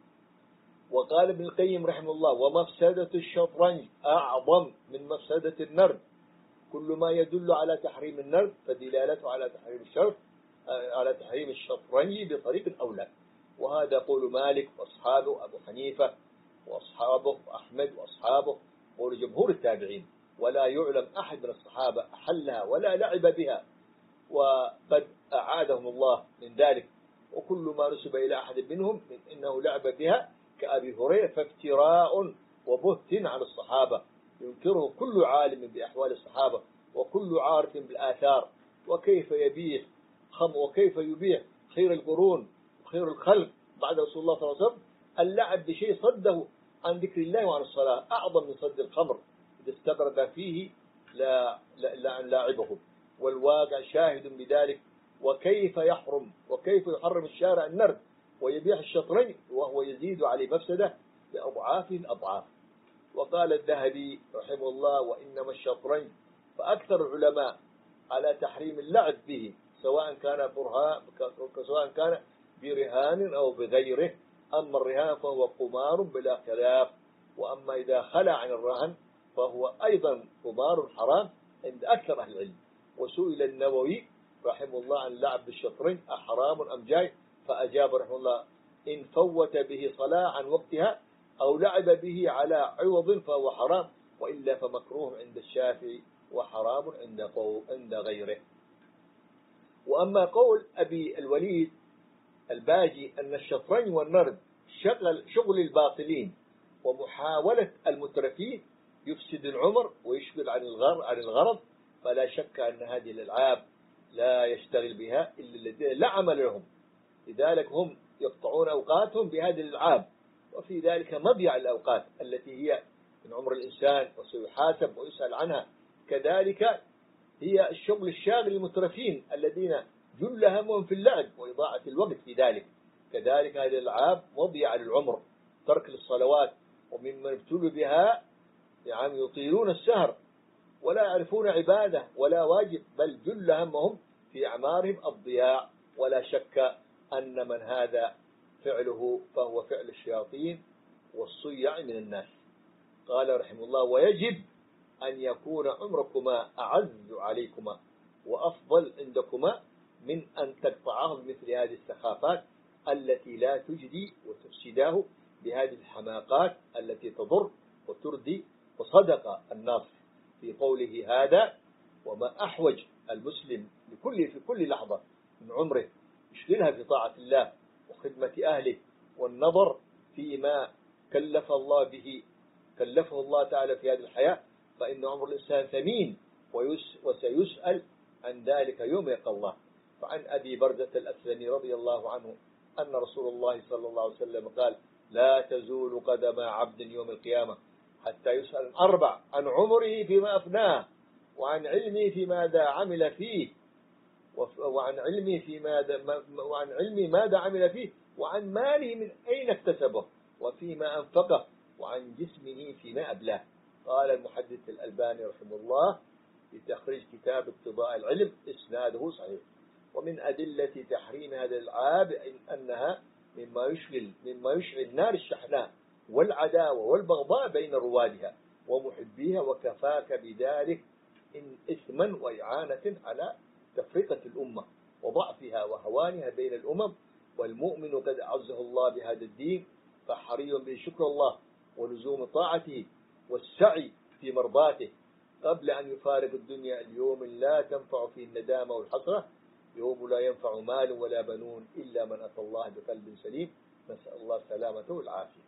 وقال ابن القيم رحمه الله: ومفسدة الشطرنج أعظم من مفسدة النرد. كل ما يدل على تحريم النرد فدلالته على تحريم الشرط على تحريم الشطرنج بطريق أولى. وهذا قول مالك وأصحابه أبو حنيفة وأصحابه أحمد وأصحابه قول جمهور التابعين، ولا يعلم أحد من الصحابة أحلها ولا لعب بها، وقد أعادهم الله من ذلك. وكل ما نسب إلى أحد منهم من إنه لعب بها كأبي هريرة فافتراء وبهت على الصحابة ينكره كل عالم بأحوال الصحابة وكل عارف بالآثار. وكيف يبيح خم وكيف يبيح خير القرون وخير الخلق بعد رسول الله صلى الله عليه وسلم اللعب بشيء صده عن ذكر الله وعن الصلاة أعظم من صد الخمر إذا استقرد فيه لا لا لاعبه، والواقع شاهد بذلك. وكيف يحرم وكيف يحرم الشارع النرد ويبيح الشطرنج وهو يزيد عليه مفسده بأضعاف الأضعاف. وقال الذهبي رحمه الله: وإنما الشطرنج فأكثر العلماء على تحريم اللعب به سواء كان برهان سواء كان برهان أو بغيره. أما الرهان فهو قمار بلا خلاف، وأما إذا خلى عن الرهن فهو أيضا قمار حرام عند أكثر أهل العلم. وسئل النووي رحمه الله عن اللعب بالشطرنج أحرام أم جائز فأجاب رحمه الله: إن فوت به صلاة عن وقتها أو لعب به على عوض فهو حرام، وإلا فمكروه عند الشافعي وحرام عند عند غيره. وأما قول أبي الوليد الباجي أن الشطرنج والنرد شغل شغل الباطلين ومحاولة المترفين يفسد العمر ويشغل عن الغرض عن الغرض، فلا شك أن هذه الألعاب لا يشتغل بها إلا الذين لا عمل لهم، لذلك هم يقطعون أوقاتهم بهذه الألعاب، وفي ذلك مضيع الأوقات التي هي من عمر الإنسان وسيحاسب ويسأل عنها. كذلك هي الشغل الشاغل للمترفين الذين جل همهم في اللعب وإضاعة الوقت في ذلك. كذلك هذه الألعاب مضيعة للعمر، ترك للصلوات، وممن ابتلوا بها يعني يطيلون السهر ولا يعرفون عبادة ولا واجب، بل جل همهم في أعمارهم الضياع. ولا شك أن من هذا فعله فهو فعل الشياطين والصيع من الناس. قال رحمه الله: ويجب أن يكون عمركما أعز عليكما وأفضل عندكما من أن تقطعاه بمثل هذه السخافات التي لا تجدي وتفسداه بهذه الحماقات التي تضر وتردي. وصدق الناس في قوله هذا: وما أحوج المسلم لكل في كل لحظة من عمره يشغلها في طاعة الله وخدمة أهله والنظر فيما كلف الله به كلفه الله تعالى في هذه الحياة، فإن عمر الإنسان ثمين وسيسأل عن ذلك يوم يلقى الله. فعن أبي برزة الأسلمي رضي الله عنه أن رسول الله صلى الله عليه وسلم قال: لا تزول قدم عبد يوم القيامة حتى يسأل عن أربع: عن عمره فيما أفناه، وعن علمه في ماذا عمل فيه، وعن علمه في ماذا وعن علمه ماذا عمل فيه، وعن ماله من أين اكتسبه، وفيما أنفقه، وعن جسمه فيما أبلاه. قال المحدث الألباني رحمه الله في تخريج كتاب اقتضاء العلم: إسناده صحيح. ومن أدلة تحريم هذا الألعاب أنها مما يشغل مما يشغل نار الشحناء والعداوة والبغضاء بين روادها ومحبيها، وكفاك بذلك إن إثما وإعانة على تفرقة الأمة وضعفها وهوانها بين الأمم. والمؤمن قد أعزه الله بهذا الدين، فحري بشكر الله ولزوم طاعته والسعي في مرضاته قبل أن يفارق الدنيا اليوم لا تنفع فيه الندامة والحسرة، يوم لا ينفع مال ولا بنون إلا من أتى الله بقلب سليم. نسأل الله السلامة والعافية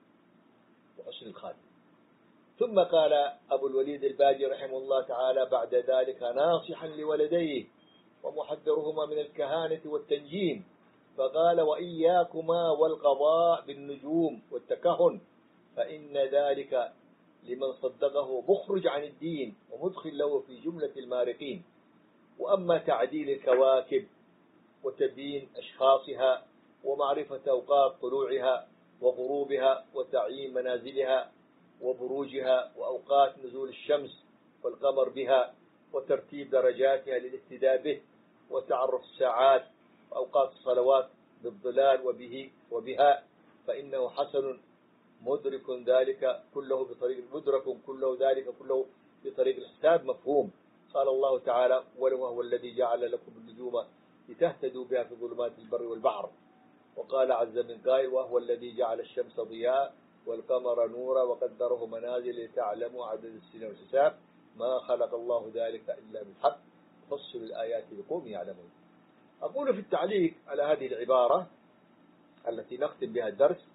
وحسن الخاتمة. ثم قال أبو الوليد الباجي رحمه الله تعالى بعد ذلك ناصحا لولديه ومحذرهما من الكهانة والتنجيم، فقال: وإياكما والقضاء بالنجوم والتكهن، فإن ذلك لمن صدقه مخرج عن الدين ومدخل له في جملة المارقين. وأما تعديل الكواكب وتبيين أشخاصها ومعرفة أوقات طلوعها وغروبها وتعيين منازلها وبروجها وأوقات نزول الشمس والقمر بها وترتيب درجاتها للاهتداء به وتعرف الساعات وأوقات الصلوات بالظلال وبه وبها، فإنه حسن مدرك ذلك كله بطريق مدرك كله ذلك كله بطريق الحساب مفهوم. قال الله تعالى: وهو الذي جعل لكم النجوم لتهتدوا بها في ظلمات البر والبحر. وقال عز من قائل: وهو الذي جعل الشمس ضياء والقمر نورا وقدره منازل لتعلموا عدد السنين والحساب، ما خلق الله ذلك إلا بالحق، فصل الآيات لقوم يعلمون. أقول في التعليق على هذه العبارة التي نختم بها الدرس: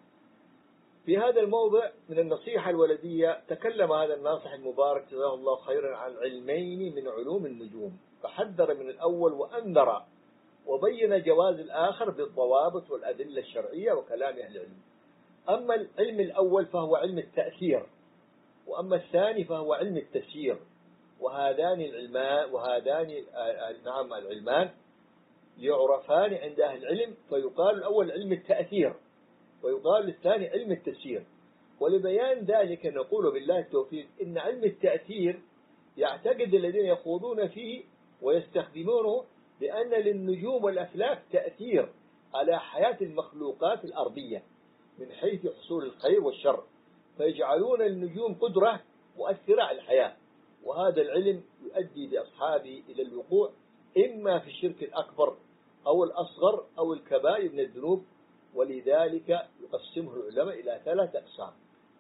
في هذا الموضع من النصيحة الولدية تكلم هذا الناصح المبارك جزاه الله خيرا عن علمين من علوم النجوم، فحذر من الأول وأنذر، وبين جواز الآخر بالضوابط والأدلة الشرعية وكلام أهل العلم. أما العلم الأول فهو علم التأثير، وأما الثاني فهو علم التسيير، وهذان العلمان وهذان نعم العلمان يعرفان عند أهل العلم، فيقال الأول علم التأثير ويقال الثاني علم التسيير. ولبيان ذلك نقول بالله التوفيق إن علم التأثير يعتقد الذين يخوضون فيه ويستخدمونه بأن للنجوم والأفلاك تأثير على حياة المخلوقات الأرضية من حيث حصول الخير والشر، فيجعلون النجوم قدرة مؤثرة على الحياة. وهذا العلم يؤدي بأصحابه إلى الوقوع إما في الشرك الأكبر أو الأصغر أو الكبائر من الذنوب، ولذلك يقسمه العلماء إلى ثلاث أقسام.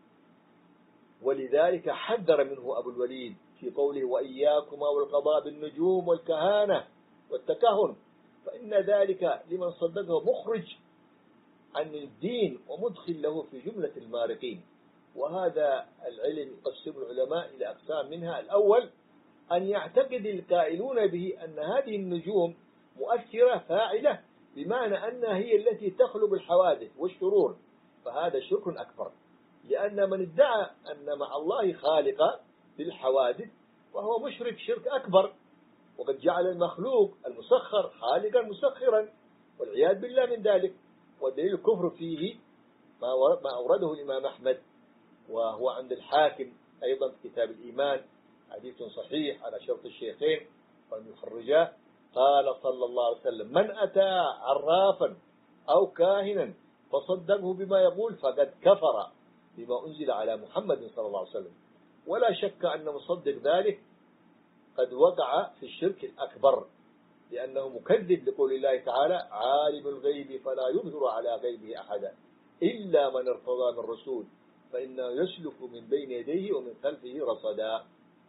ولذلك حذر منه أبو الوليد في قوله وإياكما والقضاء بالنجوم والكهانة والتكهن، فإن ذلك لمن صدقه مخرج عن الدين ومدخل له في جملة المارقين. وهذا العلم يقسم العلماء إلى أقسام، منها الأول أن يعتقد القائلون به أن هذه النجوم مؤثرة فاعلة، بمعنى أنها هي التي تخلق الحوادث والشرور، فهذا شرك أكبر، لأن من ادعى أن مع الله خالق للحوادث وهو مشرك شرك أكبر، وقد جعل المخلوق المسخر خالقا مسخرا، والعياذ بالله من ذلك. ودليل الكفر فيه ما أورده الإمام أحمد، وهو عند الحاكم أيضا في كتاب الإيمان، حديث صحيح على شرط الشيخين وأن يخرجاه، قال صلى الله عليه وسلم من أتى عرافا أو كاهنا فصدقه بما يقول فقد كفر بما أنزل على محمد صلى الله عليه وسلم. ولا شك أن مصدق ذلك قد وقع في الشرك الأكبر، لأنه مكذب لقول الله تعالى عالم الغيب فلا يظهر على غيبه أحدا إلا من ارتضى من رسول فإنه يسلك من بين يديه ومن خلفه رصدا.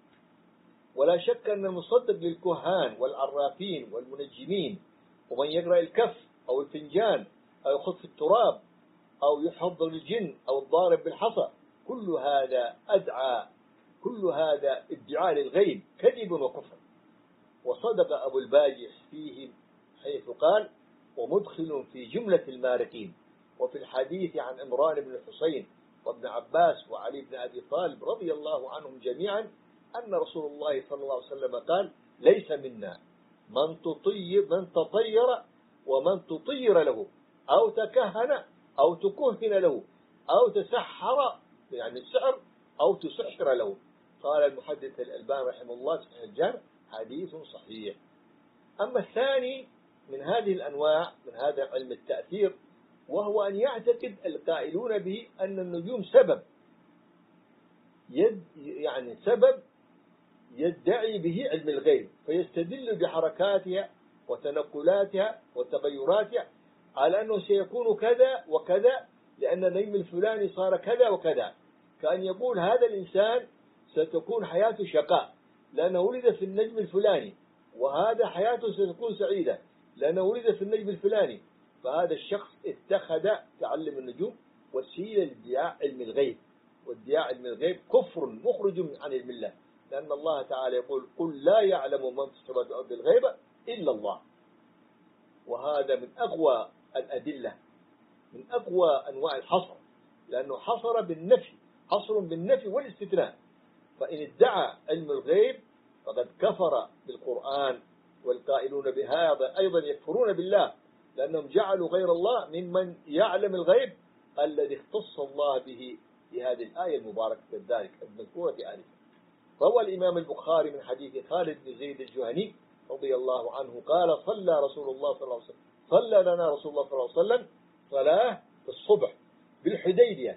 ولا شك أن المصدق للكهان والعرافين والمنجمين ومن يقرأ الكف أو الفنجان أو يخط في التراب أو يحضر الجن أو الضارب بالحصى، كل هذا أدعى كل هذا ادعاء للغيب كذب وكفر. وصدق أبو الباجح فيه حيث قال ومدخل في جملة المارقين. وفي الحديث عن عمران بن الحسين وابن عباس وعلي بن أبي طالب رضي الله عنهم جميعا أن رسول الله صلى الله عليه وسلم قال ليس منا من تطير من تطير ومن تطير له أو تكهن أو تكهن له أو تسحر يعني السحر أو تسحر له. قال المحدث الألباني رحمه الله في صحيح الجامع حديث صحيح. أما الثاني من هذه الأنواع من هذا علم التأثير، وهو أن يعتقد القائلون به أن النجوم سبب يد يعني سبب يدعي به علم الغيب، فيستدل بحركاتها وتنقلاتها وتغيراتها على أنه سيكون كذا وكذا لأن النجم الفلاني صار كذا وكذا، كأن يقول هذا الإنسان ستكون حياته شقاء لأنه ولد في النجم الفلاني، وهذا حياته ستكون سعيدة لأنه ولد في النجم الفلاني. فهذا الشخص اتخذ تعلم النجوم وسيلة لادعاء علم الغيب، وادعاء علم الغيب كفر مخرج عن الملة، لأن الله تعالى يقول قل لا يعلم من في السماوات والأرض الغيب إلا الله. وهذا من أقوى الأدلة، من أقوى أنواع الحصر، لأنه حصر بالنفي، حصر بالنفي والاستثناء. فإن ادعى علم الغيب فقد كفر بالقرآن، والقائلون بهذا أيضا يكفرون بالله، لأنهم جعلوا غير الله ممن يعلم الغيب الذي اختص الله به في هذه الآية المباركة كذلك المذكورة آنفا. روى الإمام البخاري من حديث خالد بن زيد الجهني رضي الله عنه قال صلى رسول الله صلى الله عليه وسلم صلى لنا رسول الله صلى الله عليه وسلم صلاة الصبح بالحديبية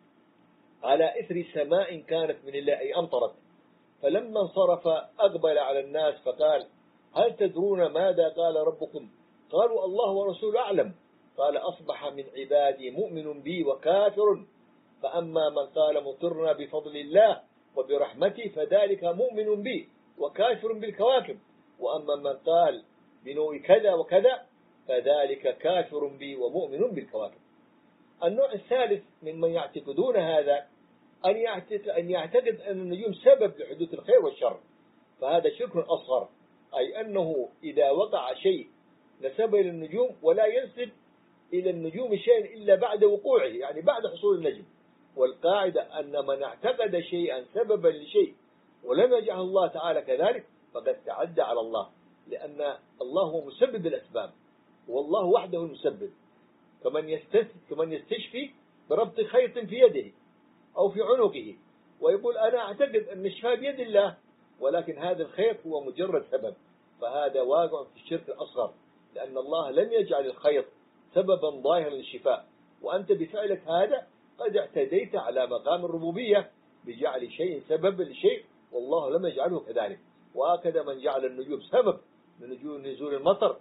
على إثر سماء كانت من الله أي أمطرت، فلما انصرف أقبل على الناس فقال هل تدرون ماذا قال ربكم؟ قالوا الله ورسوله أعلم. قال أصبح من عبادي مؤمن بي وكافر، فأما من قال مطرنا بفضل الله وبرحمته فذلك مؤمن بي وكافر بالكواكب، وأما من قال بنوع كذا وكذا فذلك كافر بي ومؤمن بالكواكب. النوع الثالث ممن يعتقدون هذا أن يعتقد, أن يعتقد أن النجوم سبب لحدوث الخير والشر، فهذا شرك أصغر، أي أنه إذا وقع شيء نسب إلى النجوم ولا ينسب إلى النجوم شيء إلا بعد وقوعه، يعني بعد حصول النجم. والقاعدة أن من اعتقد شيئا سببا لشيء ولم يجعل الله تعالى كذلك فقد تعدى على الله، لأن الله هو مسبب الأسباب والله وحده المسبب. كمن كمن يستشفي بربط خيط في يده أو في عنقه ويقول أنا أعتقد أن الشفاء بيد الله، ولكن هذا الخيط هو مجرد سبب، فهذا واقع في الشرك الأصغر، لأن الله لم يجعل الخيط سببا ظاهرا للشفاء، وأنت بفعلك هذا قد اعتديت على مقام الربوبية بجعل شيء سبب لشيء والله لم يجعله كذلك. وهكذا من جعل النجوم سبب لنزول المطر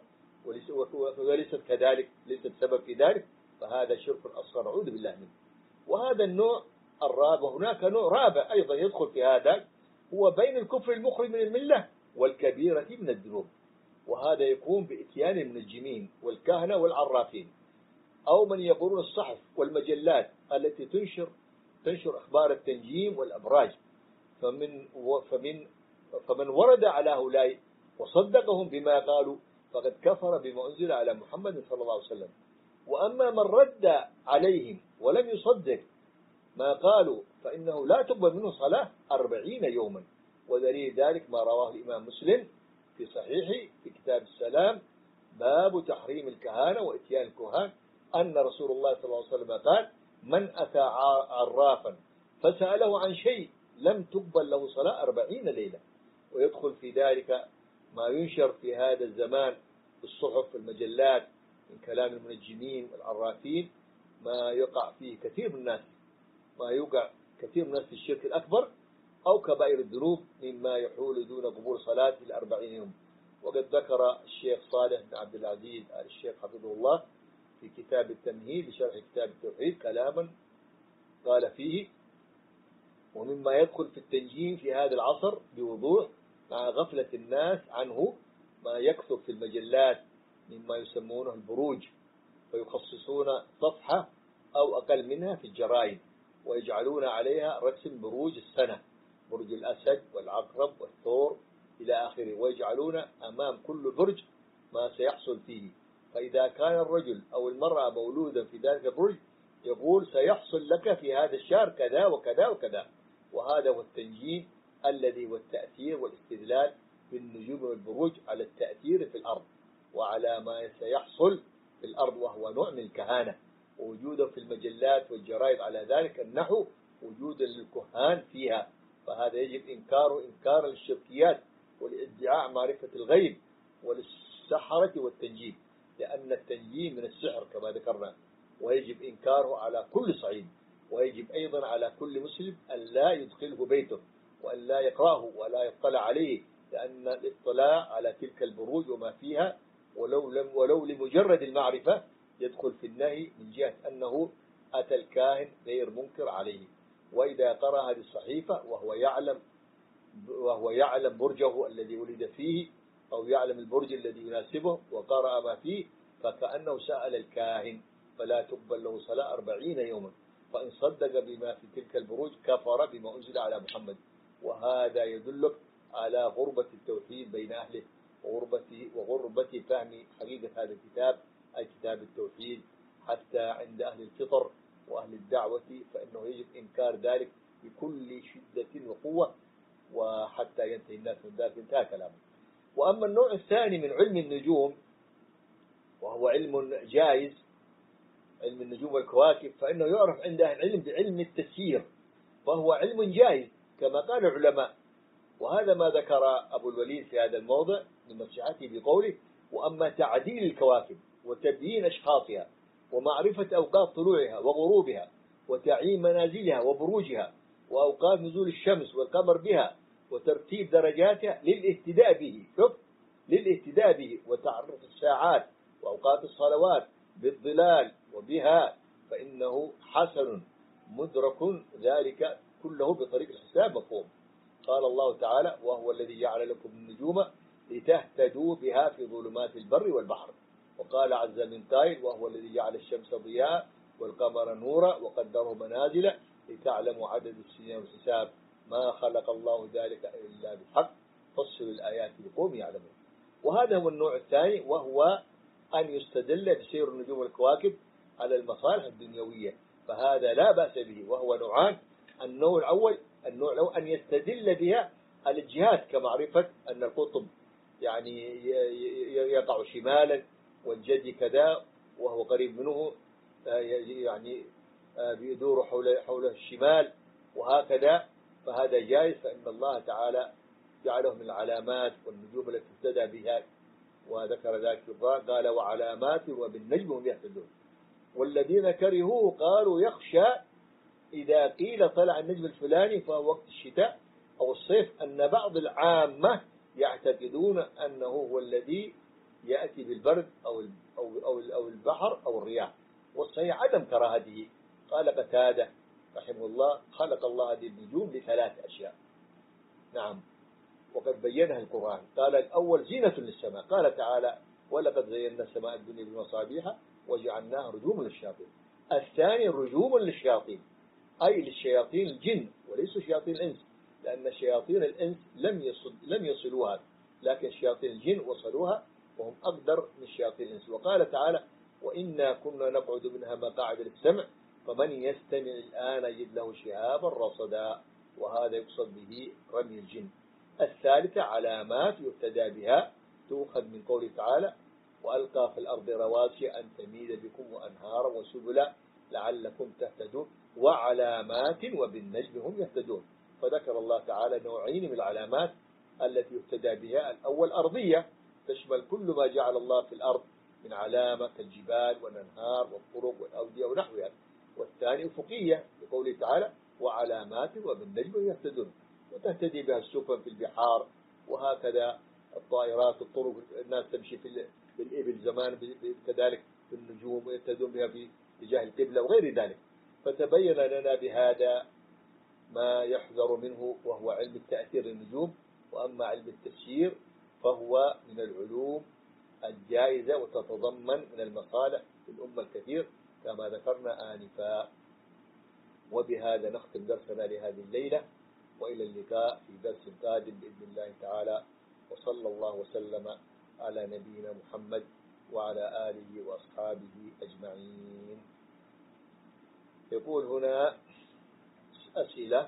وليست كذلك، ليست سبب في ذلك، فهذا شرك أصغر أعوذ بالله منه. وهذا النوع الرابع، وهناك نوع رابع أيضا يدخل في هذا، هو بين الكفر المخرج من الملة والكبيرة من الذنوب، وهذا يكون بإتيان المنجمين والكهنة والعرافين، أو من يقولون الصحف والمجلات التي تنشر تنشر أخبار التنجيم والأبراج، فمن فمن فمن ورد على هؤلاء وصدقهم بما قالوا فقد كفر بما أنزل على محمد صلى الله عليه وسلم. وأما من رد عليهم ولم يصدق ما قالوا فإنه لا تقبل منه صلاة أربعين يوما. ودليل ذلك ما رواه الإمام مسلم في صحيحه في كتاب السلام باب تحريم الكهانة وإتيان الكهان، أن رسول الله صلى الله عليه وسلم قال: من أتى عرافا فسأله عن شيء لم تقبل له صلاة أربعين ليلة. ويدخل في ذلك ما ينشر في هذا الزمان في الصحف والمجلات من كلام المنجمين والعرافين، ما يقع فيه كثير من الناس ما يوقع كثير من الناس في الشرك الأكبر أو كبائر الذنوب، مما يحول دون قبول صلاة إلى أربعين يوم. وقد ذكر الشيخ صالح بن عبد العزيز آل الشيخ حفظه الله في كتاب التمهيد لشرح كتاب التوحيد كلاما قال فيه: ومما يدخل في التنجيم في هذا العصر بوضوح مع غفلة الناس عنه ما يكثر في المجلات مما يسمونه البروج، فيخصصون صفحة أو أقل منها في الجرائد ويجعلون عليها رسم بروج السنة، برج الأسد والعقرب والثور إلى آخره، ويجعلون أمام كل برج ما سيحصل فيه. فإذا كان الرجل أو المرأة مولودا في ذلك البرج يقول: سيحصل لك في هذا الشهر كذا وكذا وكذا. وهذا هو التنجيم الذي هو التأثير والاستدلال بالنجوم والبروج على التأثير في الأرض وعلى ما سيحصل في الأرض، وهو نوع من الكهانة، ووجوده في المجلات والجرائد على ذلك النحو وجودا للكهان فيها. فهذا يجب إنكاره إنكارا للشركيات والادعاء معرفة الغيب وللسحرة والتنجيم، لأن التنجيم من السحر كما ذكرنا، ويجب إنكاره على كل صعيد. ويجب أيضا على كل مسلم أن لا يدخله بيته وأن لا يقرأه ولا يطلع عليه، لأن الاطلاع على تلك البروج وما فيها ولو, لم ولو لمجرد المعرفة يدخل في النهي، من جهة أنه أتى الكاهن غير منكر عليه. وإذا قرأ هذه الصحيفة وهو يعلم وهو يعلم برجه الذي ولد فيه أو يعلم البرج الذي يناسبه وقرأ ما فيه فكأنه سأل الكاهن، فلا تقبل له صلاة أربعين يوما. فإن صدق بما في تلك البروج كفر بما أنزل على محمد. وهذا يدلك على غربة التوحيد بين أهله وغربة وغربة فهم حقيقة هذا الكتاب أي كتاب التوحيد حتى عند أهل الفطر وأهل الدعوة، فإنه يجب إنكار ذلك بكل شدة وقوة وحتى ينتهي الناس من ذلك. انتهى كلامه. وأما النوع الثاني من علم النجوم وهو علم جائز، علم النجوم والكواكب، فإنه يعرف عند أهل العلم بعلم التسيير، فهو علم جائز كما قال العلماء. وهذا ما ذكر أبو الوليد في هذا الموضع من نصيحته بقوله: وأما تعديل الكواكب وتبيين أشخاصها ومعرفة أوقات طلوعها وغروبها وتعيين منازلها وبروجها وأوقات نزول الشمس والقمر بها وترتيب درجاتها للاهتداء به، شوف، للاهتداء به وتعرف الساعات وأوقات الصلوات بالظلال وبها، فإنه حسن مدرك ذلك كله بطريق الحساب مفهوم. قال الله تعالى: وهو الذي جعل لكم النجوم لتهتدوا بها في ظلمات البر والبحر. وقال عز من قائل: وهو الذي جعل الشمس ضياء والقمر نورا وقدره منازل لتعلموا عدد السنين والحساب ما خلق الله ذلك إلا بالحق فصل الآيات لقوم يعلمون. وهذا هو النوع الثاني، وهو أن يستدل بسير النجوم والكواكب على المصالح الدنيوية، فهذا لا بأس به. وهو نوعان: النوع الأول النوع الأول أن يستدل بها على الجهات، كمعرفة أن القطب يعني يقع شمالا والجدي كذا وهو قريب منه يعني بيدور حول حول الشمال وهكذا، فهذا جائز، فإن الله تعالى جعله من العلامات والنجوم التي اهتدى بها، وذكر ذلك في القرآن قال: وعلامات وبالنجم هم يهتدون. والذين كرهوه قالوا يخشى إذا قيل طلع النجم الفلاني فهو وقت الشتاء أو الصيف، أن بعض العامة يعتقدون أنه هو الذي يأتي بالبرد أو أو أو أو البحر أو الرياح، والصحيح عدم كراهته. قال قتادة رحمه الله: خلق الله هذه النجوم لثلاث أشياء. نعم، وقد بينها القرآن. قال: الأول زينة للسماء، قال تعالى: ولقد زينا السماء الدنيا بمصابيح وجعلناها رجوما للشياطين. الثاني رجوم للشياطين، أي للشياطين الجن وليس شياطين الإنس، لأن شياطين الإنس لم يصل لم يصلوها، لكن شياطين الجن وصلوها وهم أقدر من شياطين الإنس. وقال تعالى: وإنا كنا نقعد منها مقاعد للسمع فمن يستمع الآن يجد له شهابا رصدا. وهذا يقصد به رمي الجن. الثالثة علامات يهتدى بها، تؤخذ من قوله تعالى: وألقى في الأرض رواسي أن تميد بكم وأنهارا وسبلا لعلكم تهتدون وعلامات وبالنجم هم يهتدون. فذكر الله تعالى نوعين من العلامات التي يهتدى بها. الأول أرضية، تشمل كل ما جعل الله في الأرض من علامة كالجبال والأنهار والطرق والأودية ونحوها. والثاني أفقية، بقوله تعالى: وعلامات وبالنجم يهتدون، وتهتدي بها السفن في البحار، وهكذا الطائرات، الطرق، الناس تمشي في الإبل زمان كذلك في النجوم ويهتدون بها في اتجاه القبلة وغير ذلك. فتبين لنا بهذا ما يحذر منه، وهو علم التأثير للنجوم. وأما علم التفسير فهو من العلوم الجائزة وتتضمن من المصالح في الأمة الكثير كما ذكرنا آنفا. وبهذا نختم درسنا لهذه الليلة، وإلى اللقاء في درس قادم بإذن الله تعالى. وصلى الله وسلم على نبينا محمد وعلى آله وأصحابه أجمعين. يقول هنا أسئلة.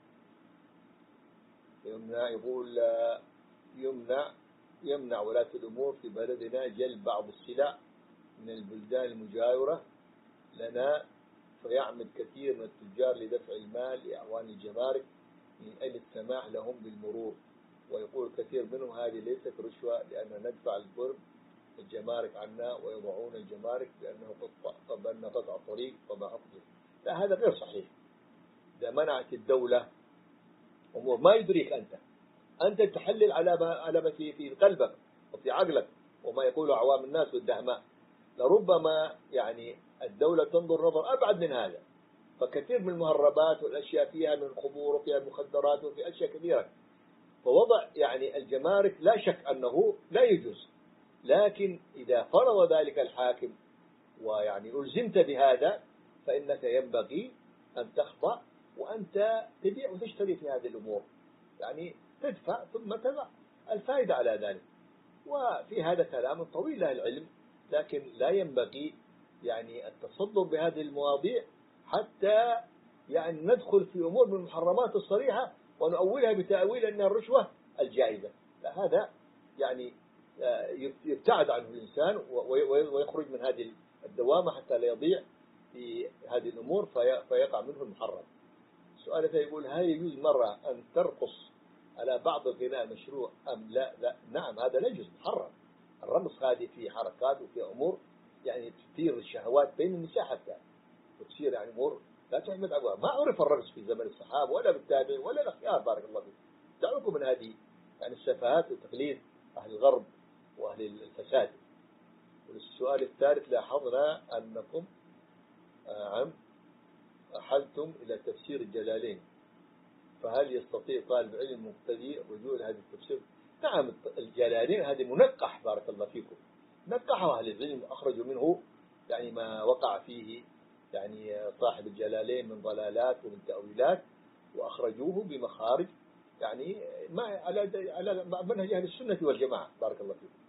يمنع يقول يمنع يمنع ولاة الأمور في بلدنا جلب بعض السلع من البلدان المجاورة لنا، فيعمل كثير من التجار لدفع المال لأعوان الجمارك من أجل السماح لهم بالمرور. ويقول كثير منهم هذه ليست رشوة لأن ندفع القرب الجمارك عنا، ويضعون الجمارك بأنه قطع بأن قطع طريق وما أفضل. لا، هذا غير صحيح. إذا منعت الدولة أمور ما يدريك أنت أنت تحلل على ما على ما في في قلبك وفي عقلك وما يقوله عوام الناس والدهماء. لربما يعني الدولة تنظر نظر أبعد من هذا، فكثير من المهربات والأشياء فيها من خمور وفيها مخدرات وفي أشياء كثيرة. فوضع يعني الجمارك لا شك أنه لا يجوز، لكن إذا فرض ذلك الحاكم ويعني ألزمت بهذا فإنك ينبغي أن تخضع وأنت تبيع وتشتري في هذه الأمور، يعني تدفع ثم تضع الفائدة على ذلك. وفي هذا كلام طويل له العلم، لكن لا ينبغي يعني التصدر بهذه المواضيع حتى يعني ندخل في أمور من المحرمات الصريحة ونؤولها بتأويل أنها الرشوة الجائزة. لا، هذا يعني يبتعد عنه الإنسان ويخرج من هذه الدوامة حتى لا يضيع في هذه الأمور فيقع منه المحرم. سؤال يقول: هل يجوز مرة أن ترقص على بعض الغناء مشروع أم لا؟ لا، نعم، هذا لا يجوز، محرم. الرقص هذه فيه حركات وفي أمور يعني تثير الشهوات بين النساء حتى، وتصير يعني أمور لا تحمد عقبها. ما عرف الرقص في زمن الصحابة ولا بالتابعين ولا الأخيار، بارك الله فيكم. دعوكم من هذه يعني السفاهات وتقليد أهل الغرب وأهل الفساد. والسؤال الثالث: لاحظنا أنكم عم أحلتم إلى تفسير الجلالين، فهل يستطيع طالب علم مبتدئ الرجوع لهذا التفسير؟ نعم، الجلالين هذه منقح، بارك الله فيكم، نقحوا أهل العلم، أخرجوا منه يعني ما وقع فيه يعني صاحب الجلالين من ضلالات ومن تأويلات، وأخرجوه بمخارج يعني ما على على منهج أهل السنة والجماعة، بارك الله فيكم.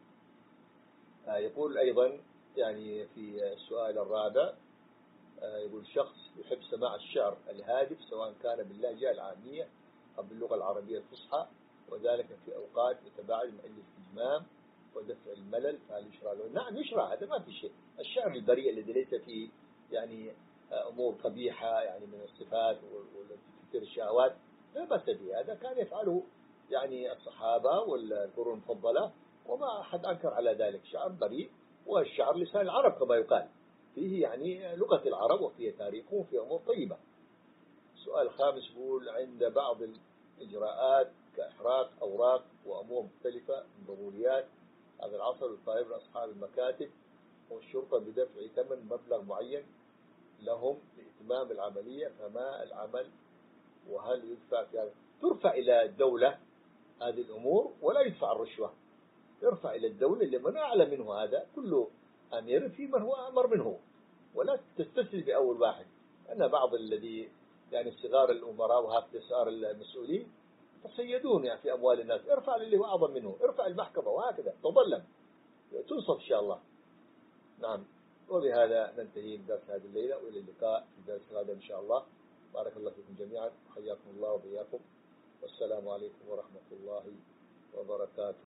آه يقول أيضا يعني في السؤال الرابع، آه يقول: شخص يحب سماع الشعر الهادف سواء كان باللهجة العامية أو باللغة العربية الفصحى، وذلك في أوقات متباعدة من أجل الاستجمام ودفع الملل، فهل يشرع له؟ نعم يشرع، هذا ما في شيء. الشعر البريء الذي ليس فيه يعني أمور قبيحة يعني من الصفات وتثير الشهوات لا بأس به، هذا كان يفعله يعني الصحابة والقرون المفضلة وما أحد أنكر على ذلك. شعر بريء، والشعر لسان العرب كما يقال، فيه يعني لغة العرب وفيه تاريخه وفيه أمور طيبة. السؤال الخامس يقول: عند بعض الإجراءات كإحراق أوراق وأمور مختلفة من ضروريات هذا العصر يطالبون أصحاب المكاتب والشرطة بدفع ثمن مبلغ معين لهم لإتمام العملية. فما العمل وهل يدفع في هذا؟ ترفع إلى الدولة هذه الأمور ولا يدفع الرشوة، يرفع إلى الدولة لمن أعلى منه. هذا كل أمير في من هو أمر منه، ولا تستسلم بأول واحد. أن بعض الذي يعني صغار الأمراء وهكذا صغار المسؤولين تصيدون يعني في أموال الناس، ارفع للي هو أعظم منه، ارفع المحكمة وهكذا تظلم تنصف إن شاء الله. نعم. وبهذا ننتهي من درس هذه الليلة، وإلى اللقاء في درس غدا إن شاء الله. بارك الله فيكم جميعا، حياكم الله وبياكم، والسلام عليكم ورحمة الله وبركاته.